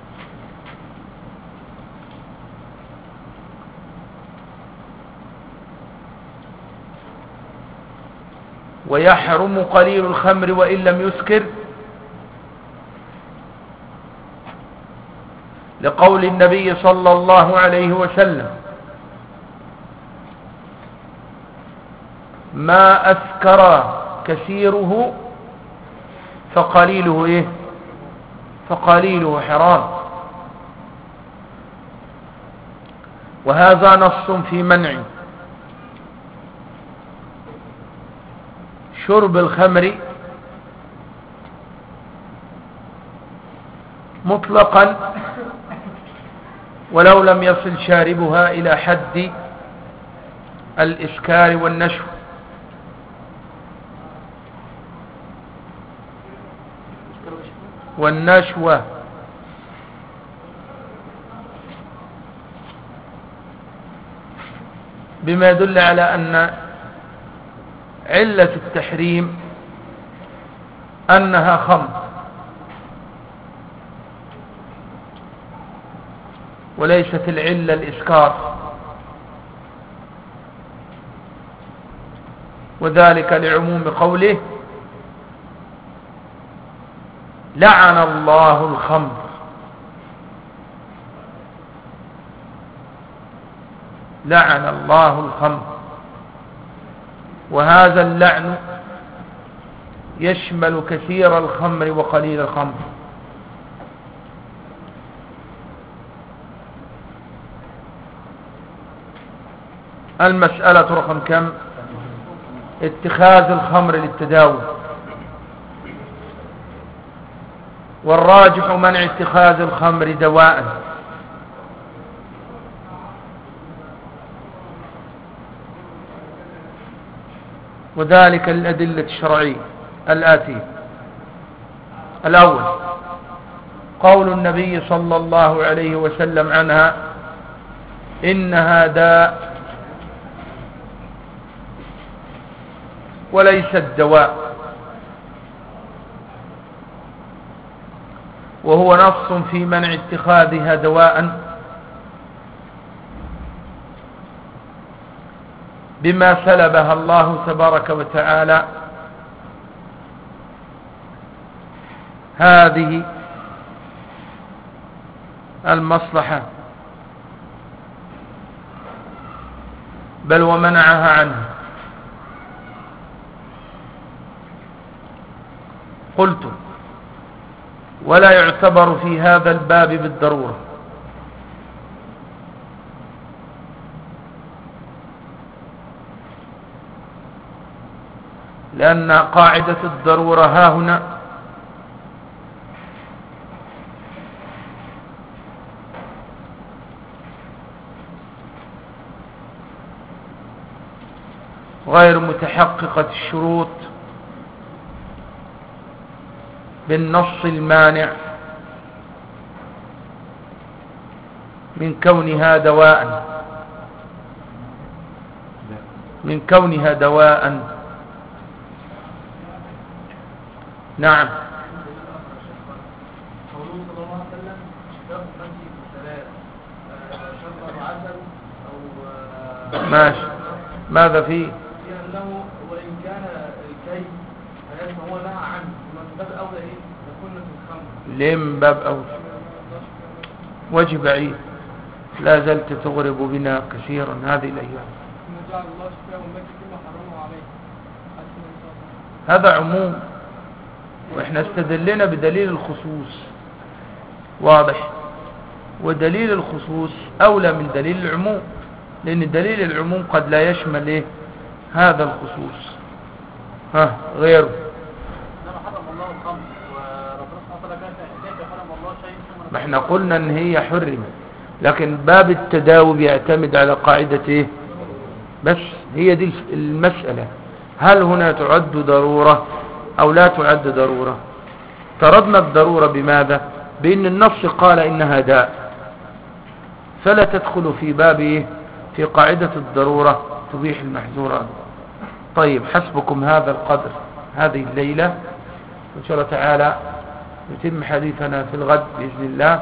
ويحرم قليل الخمر وإن لم يسكر لقول النبي صلى الله عليه وسلم: ما أسكر كثيره فقليله فقليله حرام. وهذا نص في منع شرب الخمر مطلقا ولو لم يصل شاربها إلى حد الإسكار والنشوة. بما يدل على أن علة التحريم أنها خمر وليست العلة الإسكار، وذلك لعموم قوله: لعن الله الخمر. لعن الله الخمر. وهذا اللعن يشمل كثير الخمر وقليل الخمر. المسألة رقم كم؟ اتخاذ الخمر للتداوي. والراجح منع اتخاذ الخمر دواء، وذلك للأدلة الشرعية الآتية. الأول قول النبي صلى الله عليه وسلم عنها: إنها داء وليست دواء. وهو نص في منع اتخاذها دواء بما سلبها الله تبارك وتعالى هذه المصلحة، بل ومنعها عنها. قلت ولا يعتبر في هذا الباب بالضرورة، لأن قاعدة الضرورة ها هنا غير متحققة الشروط بالنص المانع من كونها دواء نعم. قوله صلى الله عليه وسلم شفاء أمتي بالثلاث شرب عسل أو ماشي. ماذا فيه؟ لأنه وإن كان الكي فهو نهى عنه ومن باب أولى إيه يكون في الخمر. ليه من باب أولى؟ وجه بعيد، لا زلت تغرب بنا كثيرا هذه الأيام. جعل الله شفاء أمتي فيما حرمه عليه. هذا عموم، واحنا استدلنا بدليل الخصوص واضح، ودليل الخصوص أولى من دليل العموم، لأن دليل العموم قد لا يشمل إيه هذا الخصوص. غيره. إنما حرم الله الخمر وربنا سبحانه وتعالى كيف حرم الله شيء؟ ما احنا قلنا ان هي حرمت، لكن باب التداوي بيعتمد على قاعدة ايه بس. هي دي المسألة، هل هنا تعد ضرورة او لا تعد ضرورة؟ طردنا الضرورة بماذا؟ بان النص قال انها داء، فلا تدخل في باب ايه في قاعدة الضرورة تبيح المحظورات. طيب حسبكم هذا القدر هذه الليلة، وإن شاء الله تعالى يتم حديثنا في الغد بإذن الله،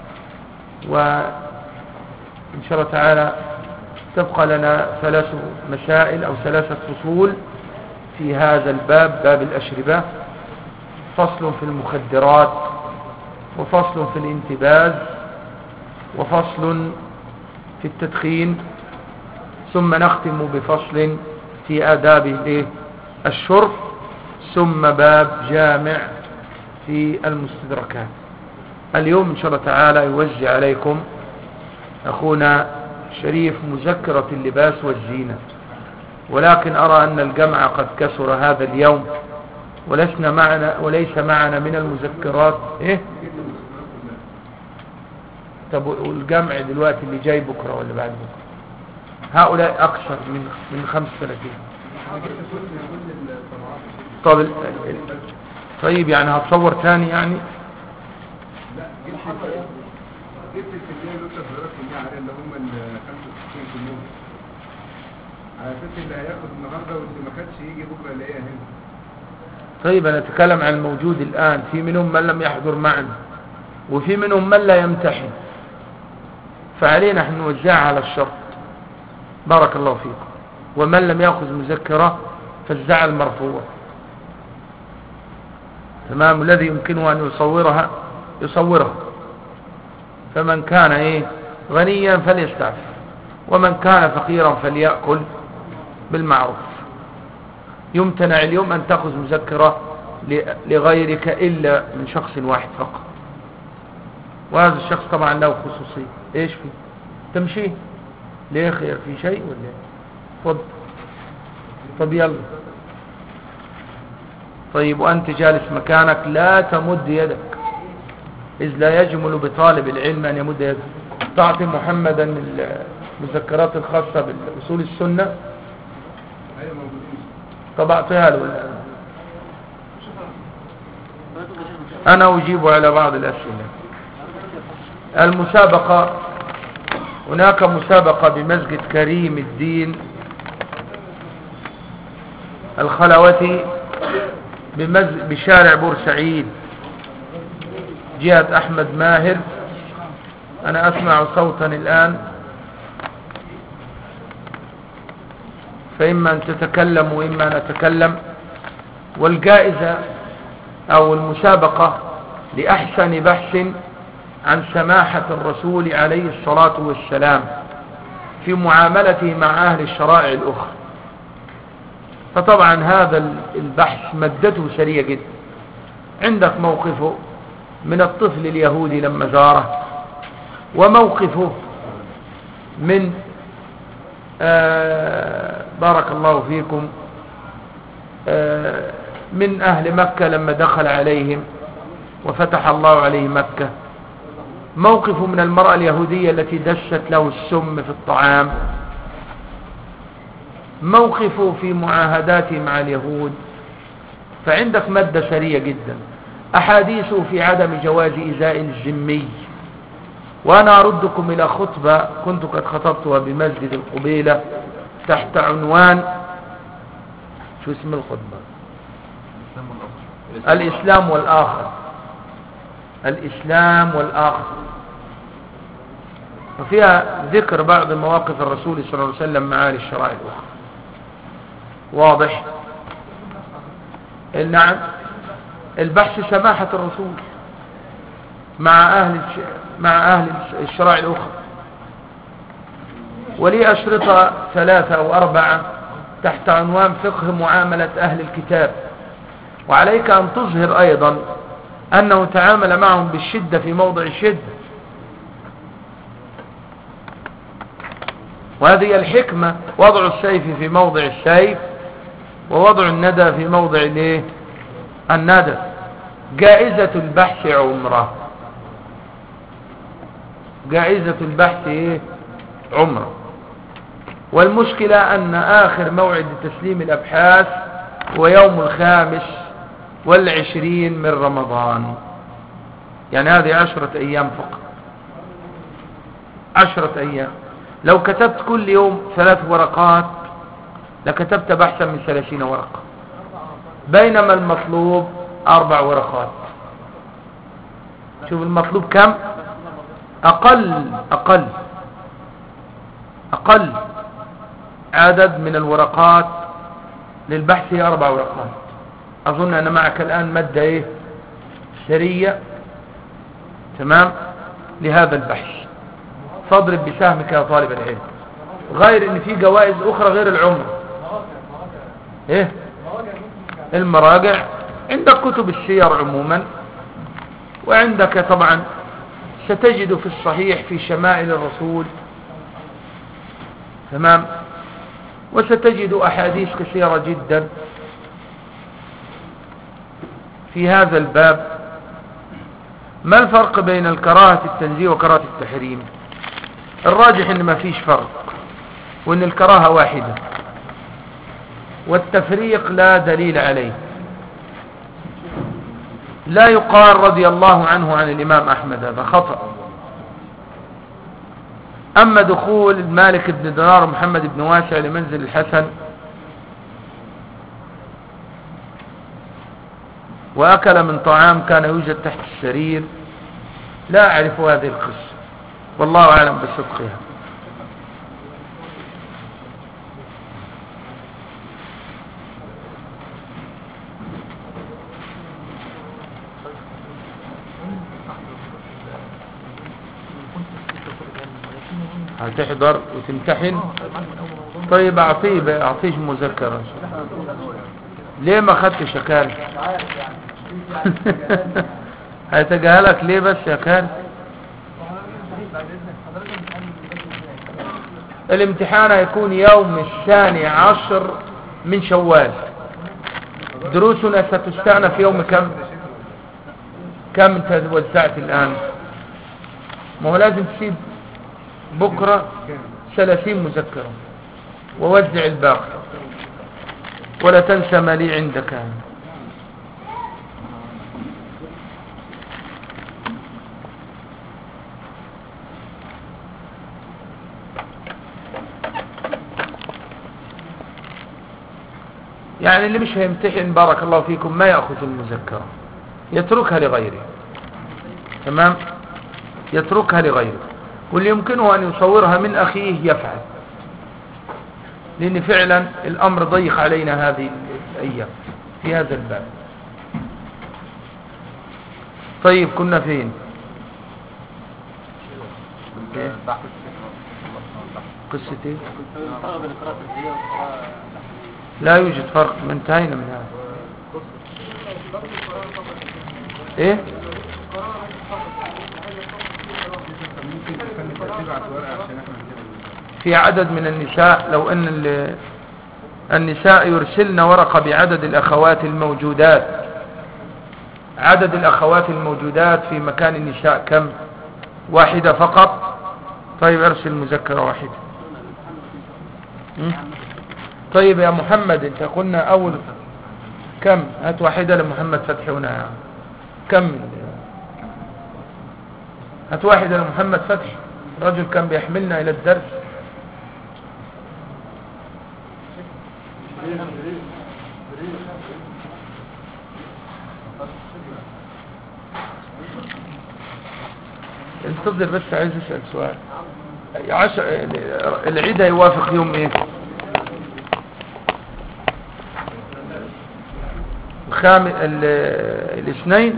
وإن شاء الله تعالى تبقى لنا 3 مسائل أو 3 فصول في هذا الباب، باب الأشربة. فصل في المخدرات، وفصل في الانتباذ، وفصل في التدخين، ثم نختم بفصل في آداب الشرب، ثم باب جامع في المستدركات. اليوم إن شاء الله تعالى يوزع عليكم أخونا شريف مذكرة اللباس والزينة، ولكن أرى أن الجمع قد كسر هذا اليوم، وليس معنا من المذكرات طب والجمع دلوقتي اللي جاي بكرة ولا بعد بكرة؟ هؤلاء أكثر من 35. طيب يعني هتصور تاني يعني؟ لا جبت الكمية اللي كلها على اللي هم ال 65%، على اساس اللي هياخد النهارده واللي ما خدش يجي بكره يلاقيها هنا. طيب انا اتكلم عن الموجود الان، في منهم من لم يحضر معنا وفي منهم من لا يمتحن، فعلينا ان نوزعها على الشرط. بارك الله فيكم. ومن لم يأخذ مذكرة فالزعل مرفوع. تمام. الذي يمكنه أن يصورها. فمن كان غنيا فليستعف، ومن كان فقيرا فليأكل بالمعروف. يمتنع اليوم أن تأخذ مذكرة لغيرك إلا من شخص واحد فقط، وهذا الشخص طبعا له خصوصية. ايش فيه؟ تمشي ليه؟ خير في شيء ولا ايه؟ فضل. طب يلا. طيب وأنت جالس مكانك لا تمد يدك، إذ لا يجمل بطالب العلم أن يمد يدك. تعطي محمدا المذكرات الخاصة بالأصول السنة. طب أعطيها له. أنا أجيب على بعض الأسئلة. المسابقة، هناك مسابقة بمسجد كريم الدين الخلوتي بشارع بورسعيد جهة أحمد ماهر. أنا أسمع صوتا الآن، فإما أن تتكلم وإما أن أتكلم. والجائزة أو المسابقة لأحسن بحث عن سماحة الرسول عليه الصلاة والسلام في معاملته مع أهل الشرائع الأخرى. فطبعا هذا البحث مادته سرية جدا، عندك موقفه من الطفل اليهودي لما زاره، وموقفه من بارك الله فيكم من أهل مكة لما دخل عليهم وفتح الله عليه مكة، موقفه من المرأة اليهودية التي دست له السم في الطعام، موقفه في معاهداته مع اليهود. فعندك مادة ثرية جدا. أحاديثه في عدم جواز إزاء الذمي. وأنا أردكم إلى خطبة كنت قد خطبتها بمسجد القبيلة تحت عنوان، شو اسم الخطبة؟ الإسلام والآخر. الإسلام والآخر. وفيها ذكر بعض مواقف الرسول صلى الله عليه وسلم مع أهل الشرائع الأخرى. واضح؟ نعم. البحث سماحة الرسول مع أهل الشرائع الأخرى. ولي أشرطة 3 أو 4 تحت عنوان فقه معاملة أهل الكتاب. وعليك أن تظهر أيضا أنه تعامل معهم بالشدة في موضع الشدة. وهذه الحكمة، وضع السيف في موضع السيف ووضع الندى في موضع الندى. جائزة البحث عمره. جائزة البحث عمره. والمشكلة أن آخر موعد تسليم الأبحاث هو يوم 25 من رمضان. يعني هذه 10 أيام فقط. 10 أيام. لو كتبت كل يوم 3 ورقات لكتبت بحثا من 30 ورقة، بينما المطلوب 4 ورقات. شوف المطلوب كم؟ أقل عدد من الورقات للبحث هي 4 ورقات. أظن أن معك الآن مادة سرية تمام لهذا البحث. فاضرب بسهمك يا طالب العلم. غير ان في جوائز اخرى غير العمر. المراجع. عندك كتب السير عموما، وعندك طبعا ستجد في الصحيح في شمائل الرسول تمام، وستجد أحاديث كثيرة جدا في هذا الباب. ما الفرق بين الكراهة التنزيه وكراهة التحريم؟ الراجح ان ما فيش فرق، وان الكراهة واحدة، والتفريق لا دليل عليه. لا يقال رضي الله عنه عن الإمام أحمد، هذا خطأ. أما دخول مالك بن دينار ومحمد بن واسع لمنزل الحسن وأكل من طعام كان يوجد تحت السرير، لا أعرف هذه القصة، والله أعلم بصدقها. هتحضر وتمتحن؟ طيب أعطيه مذكرة. ليه ما خدتش يا كاري؟ هيتجاهلك ليه بس يا كاري؟ الامتحان هيكون يوم 12 من شوال. دروسنا ستستأنف يوم كم انت وزعت الآن؟ ما هو لازم تسيب بكرة 30 مذكرة ووزع الباقي، ولا تنسى ما لي عندك. يعني اللي مش هيمتحن بارك الله فيكم ما يأخذ المذكرة، يتركها لغيره. تمام، يتركها لغيره، واللي يمكنه أن يصورها من أخيه يفعل، لأن فعلا الأمر ضيق علينا هذه الأيام في هذا الباب. طيب كنا فين؟ قصة ايه؟ لا يوجد فرق، ما انتهينا من هذا. ايه ممكن تخلي تبعت ورقة عشان احنا نكتب. في عدد من النساء، لو ان النساء يرسلن ورقة بعدد الأخوات الموجودات. عدد الأخوات الموجودات في مكان النساء كم؟ واحدة فقط. طيب ارسل مذكرة واحدة. طيب يا محمد انت قلنا اول كم؟ هات واحدة لمحمد فتحي هنا. كم؟ هات واحدة لمحمد فتحي، رجل كان بيحملنا الى الدرس. انتظر بس، عايز اسأل سؤال. العيد هيوافق يوم ايه؟ الاثنين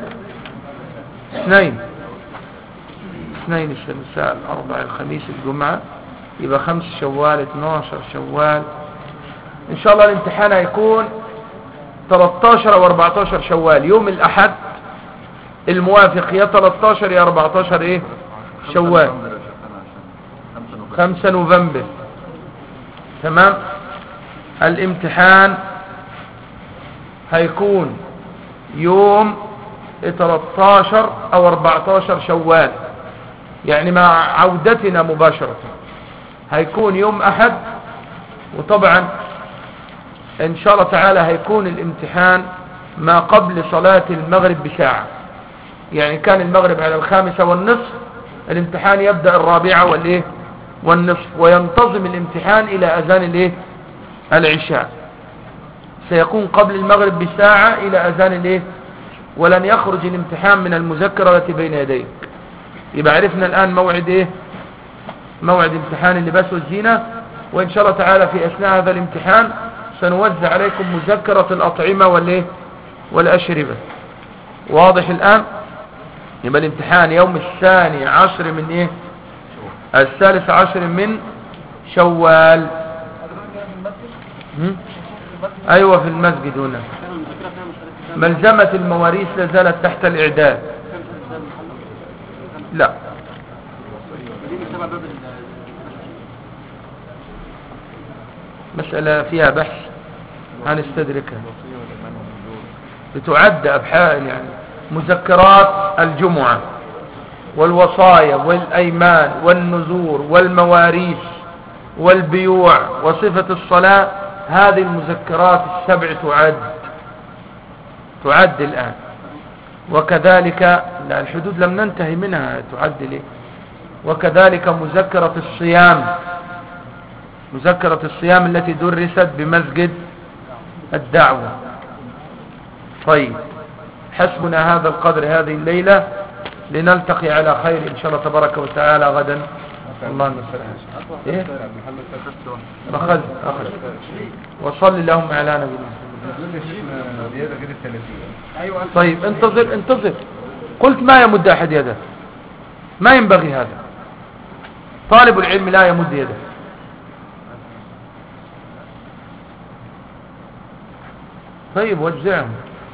الثلاثاء الاربعاء الخميس الجمعة، يبقى 5 شوال 12 شوال. ان شاء الله الامتحان هيكون 13 او 14 شوال، يوم الاحد الموافق يا 13 يا 14 ايه شوال. 5 نوفمبر. تمام. الامتحان هيكون يوم 13 او 14 شوال، يعني مع عودتنا مباشرة هيكون يوم احد. وطبعا ان شاء الله تعالى هيكون الامتحان ما قبل صلاة المغرب بساعة، يعني كان المغرب على 5:30، الامتحان يبدأ 4:30 وينتظم الامتحان الى اذان العشاء. سيكون قبل المغرب بساعة الى اذان ولن يخرج الامتحان من المذكرة التي بين يديك. يبقى عرفنا الان موعد موعد امتحان اللباس والزينة. وان شاء الله تعالى في اثناء هذا الامتحان سنوزع عليكم مذكرة الاطعمة والاشربة. واضح الان؟ يبقى الامتحان يوم 12 من 13 من شوال. ايوه في المسجد هنا. ملزمة المواريث لازالت تحت الاعداد. لا مسألة فيها بحث هنستدركها. بتعد أبحاث يعني مذكرات الجمعة والوصايا والأيمان والنذور والمواريث والبيوع وصفة الصلاة. هذه المذكرات السبع تعد الآن. وكذلك لا الحدود لم ننتهي منها، تعد ليه. وكذلك مذكرة الصيام التي درست بمسجد الدعوة. طيب حسبنا هذا القدر هذه الليلة، لنلتقي على خير إن شاء الله تبارك وتعالى غدا. الله المستعان. ايه أخذ وصل اللهم على نبينا. طيب انتظر. قلت ما يمد أحد يده، ما ينبغي هذا. طالب العلم لا يمد يده. طيب وزعهم.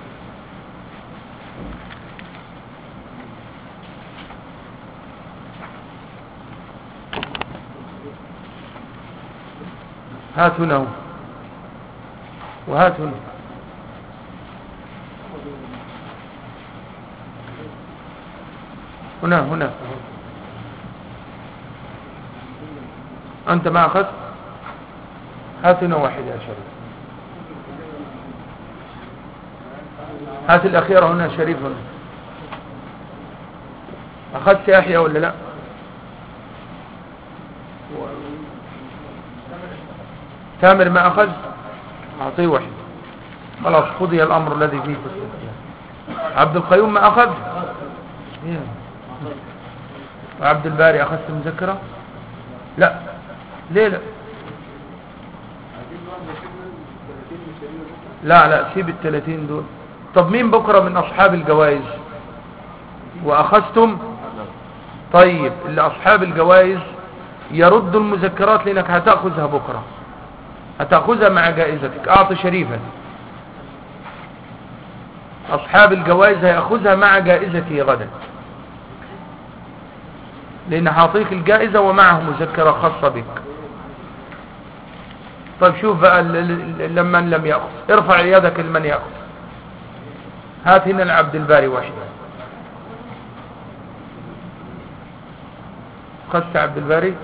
هات هنا وهات هنا. أنت ما أخذت؟ هات هنا واحد يا شريف. هات الأخيرة هنا شريف هنا. أخذت يحيى ولا لا؟ تامر ما أخذ؟ أعطيه واحد. خلاص قضي الأمر الذي فيه تستفيد. عبد القيوم ما أخذ؟ وعبد الباري أخذت المذكرة؟ لا. ليه لا سيب 30 دول. طب مين بكرة من أصحاب الجوائز وأخذتم؟ طيب اللي أصحاب الجوائز يردوا المذكرات لأنك هتأخذها بكرة، هتأخذها مع جائزتك. أعطي شريفا. أصحاب الجوائز هيأخذها مع جائزتي غدا، لأن هعطيك الجائزة ومعه مذكرة خاصة بك. طيب شوف بقى لمن لم يأخذ، ارفع يدك لمن يأخذ. هات هنا العبد الباري واحدة. أخذت عبد الباري؟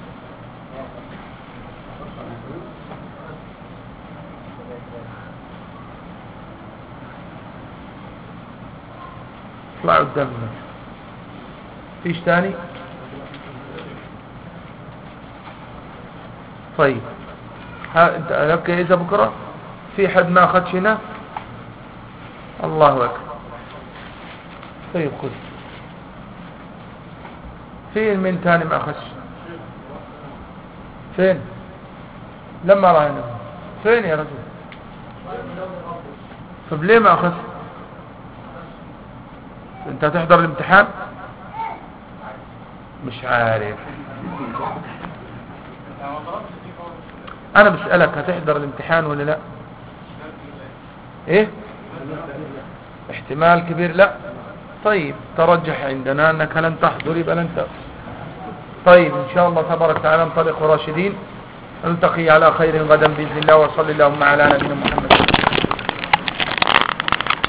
اطلع قدامنا. فيش تاني؟ طيب انت لك اذا بكرة في حد ما اخذش هنا؟ الله اكبر. طيب خذ. فين من تاني ما اخذش؟ فين؟ لما راينا فين يا رجل؟ طب ليه ما اخذش؟ انت هتحضر الامتحان؟ مش عارف. انا بسألك هتحضر الامتحان ولا لا؟ ايه؟ احتمال كبير لا. طيب ترجح عندنا انك لن تحضر، يبقى لن تأخذ. طيب ان شاء الله تبارك وتعالى انطلق راشدين، نلتقي على خير غدا باذن الله، وصلى اللهم على نبينا محمد.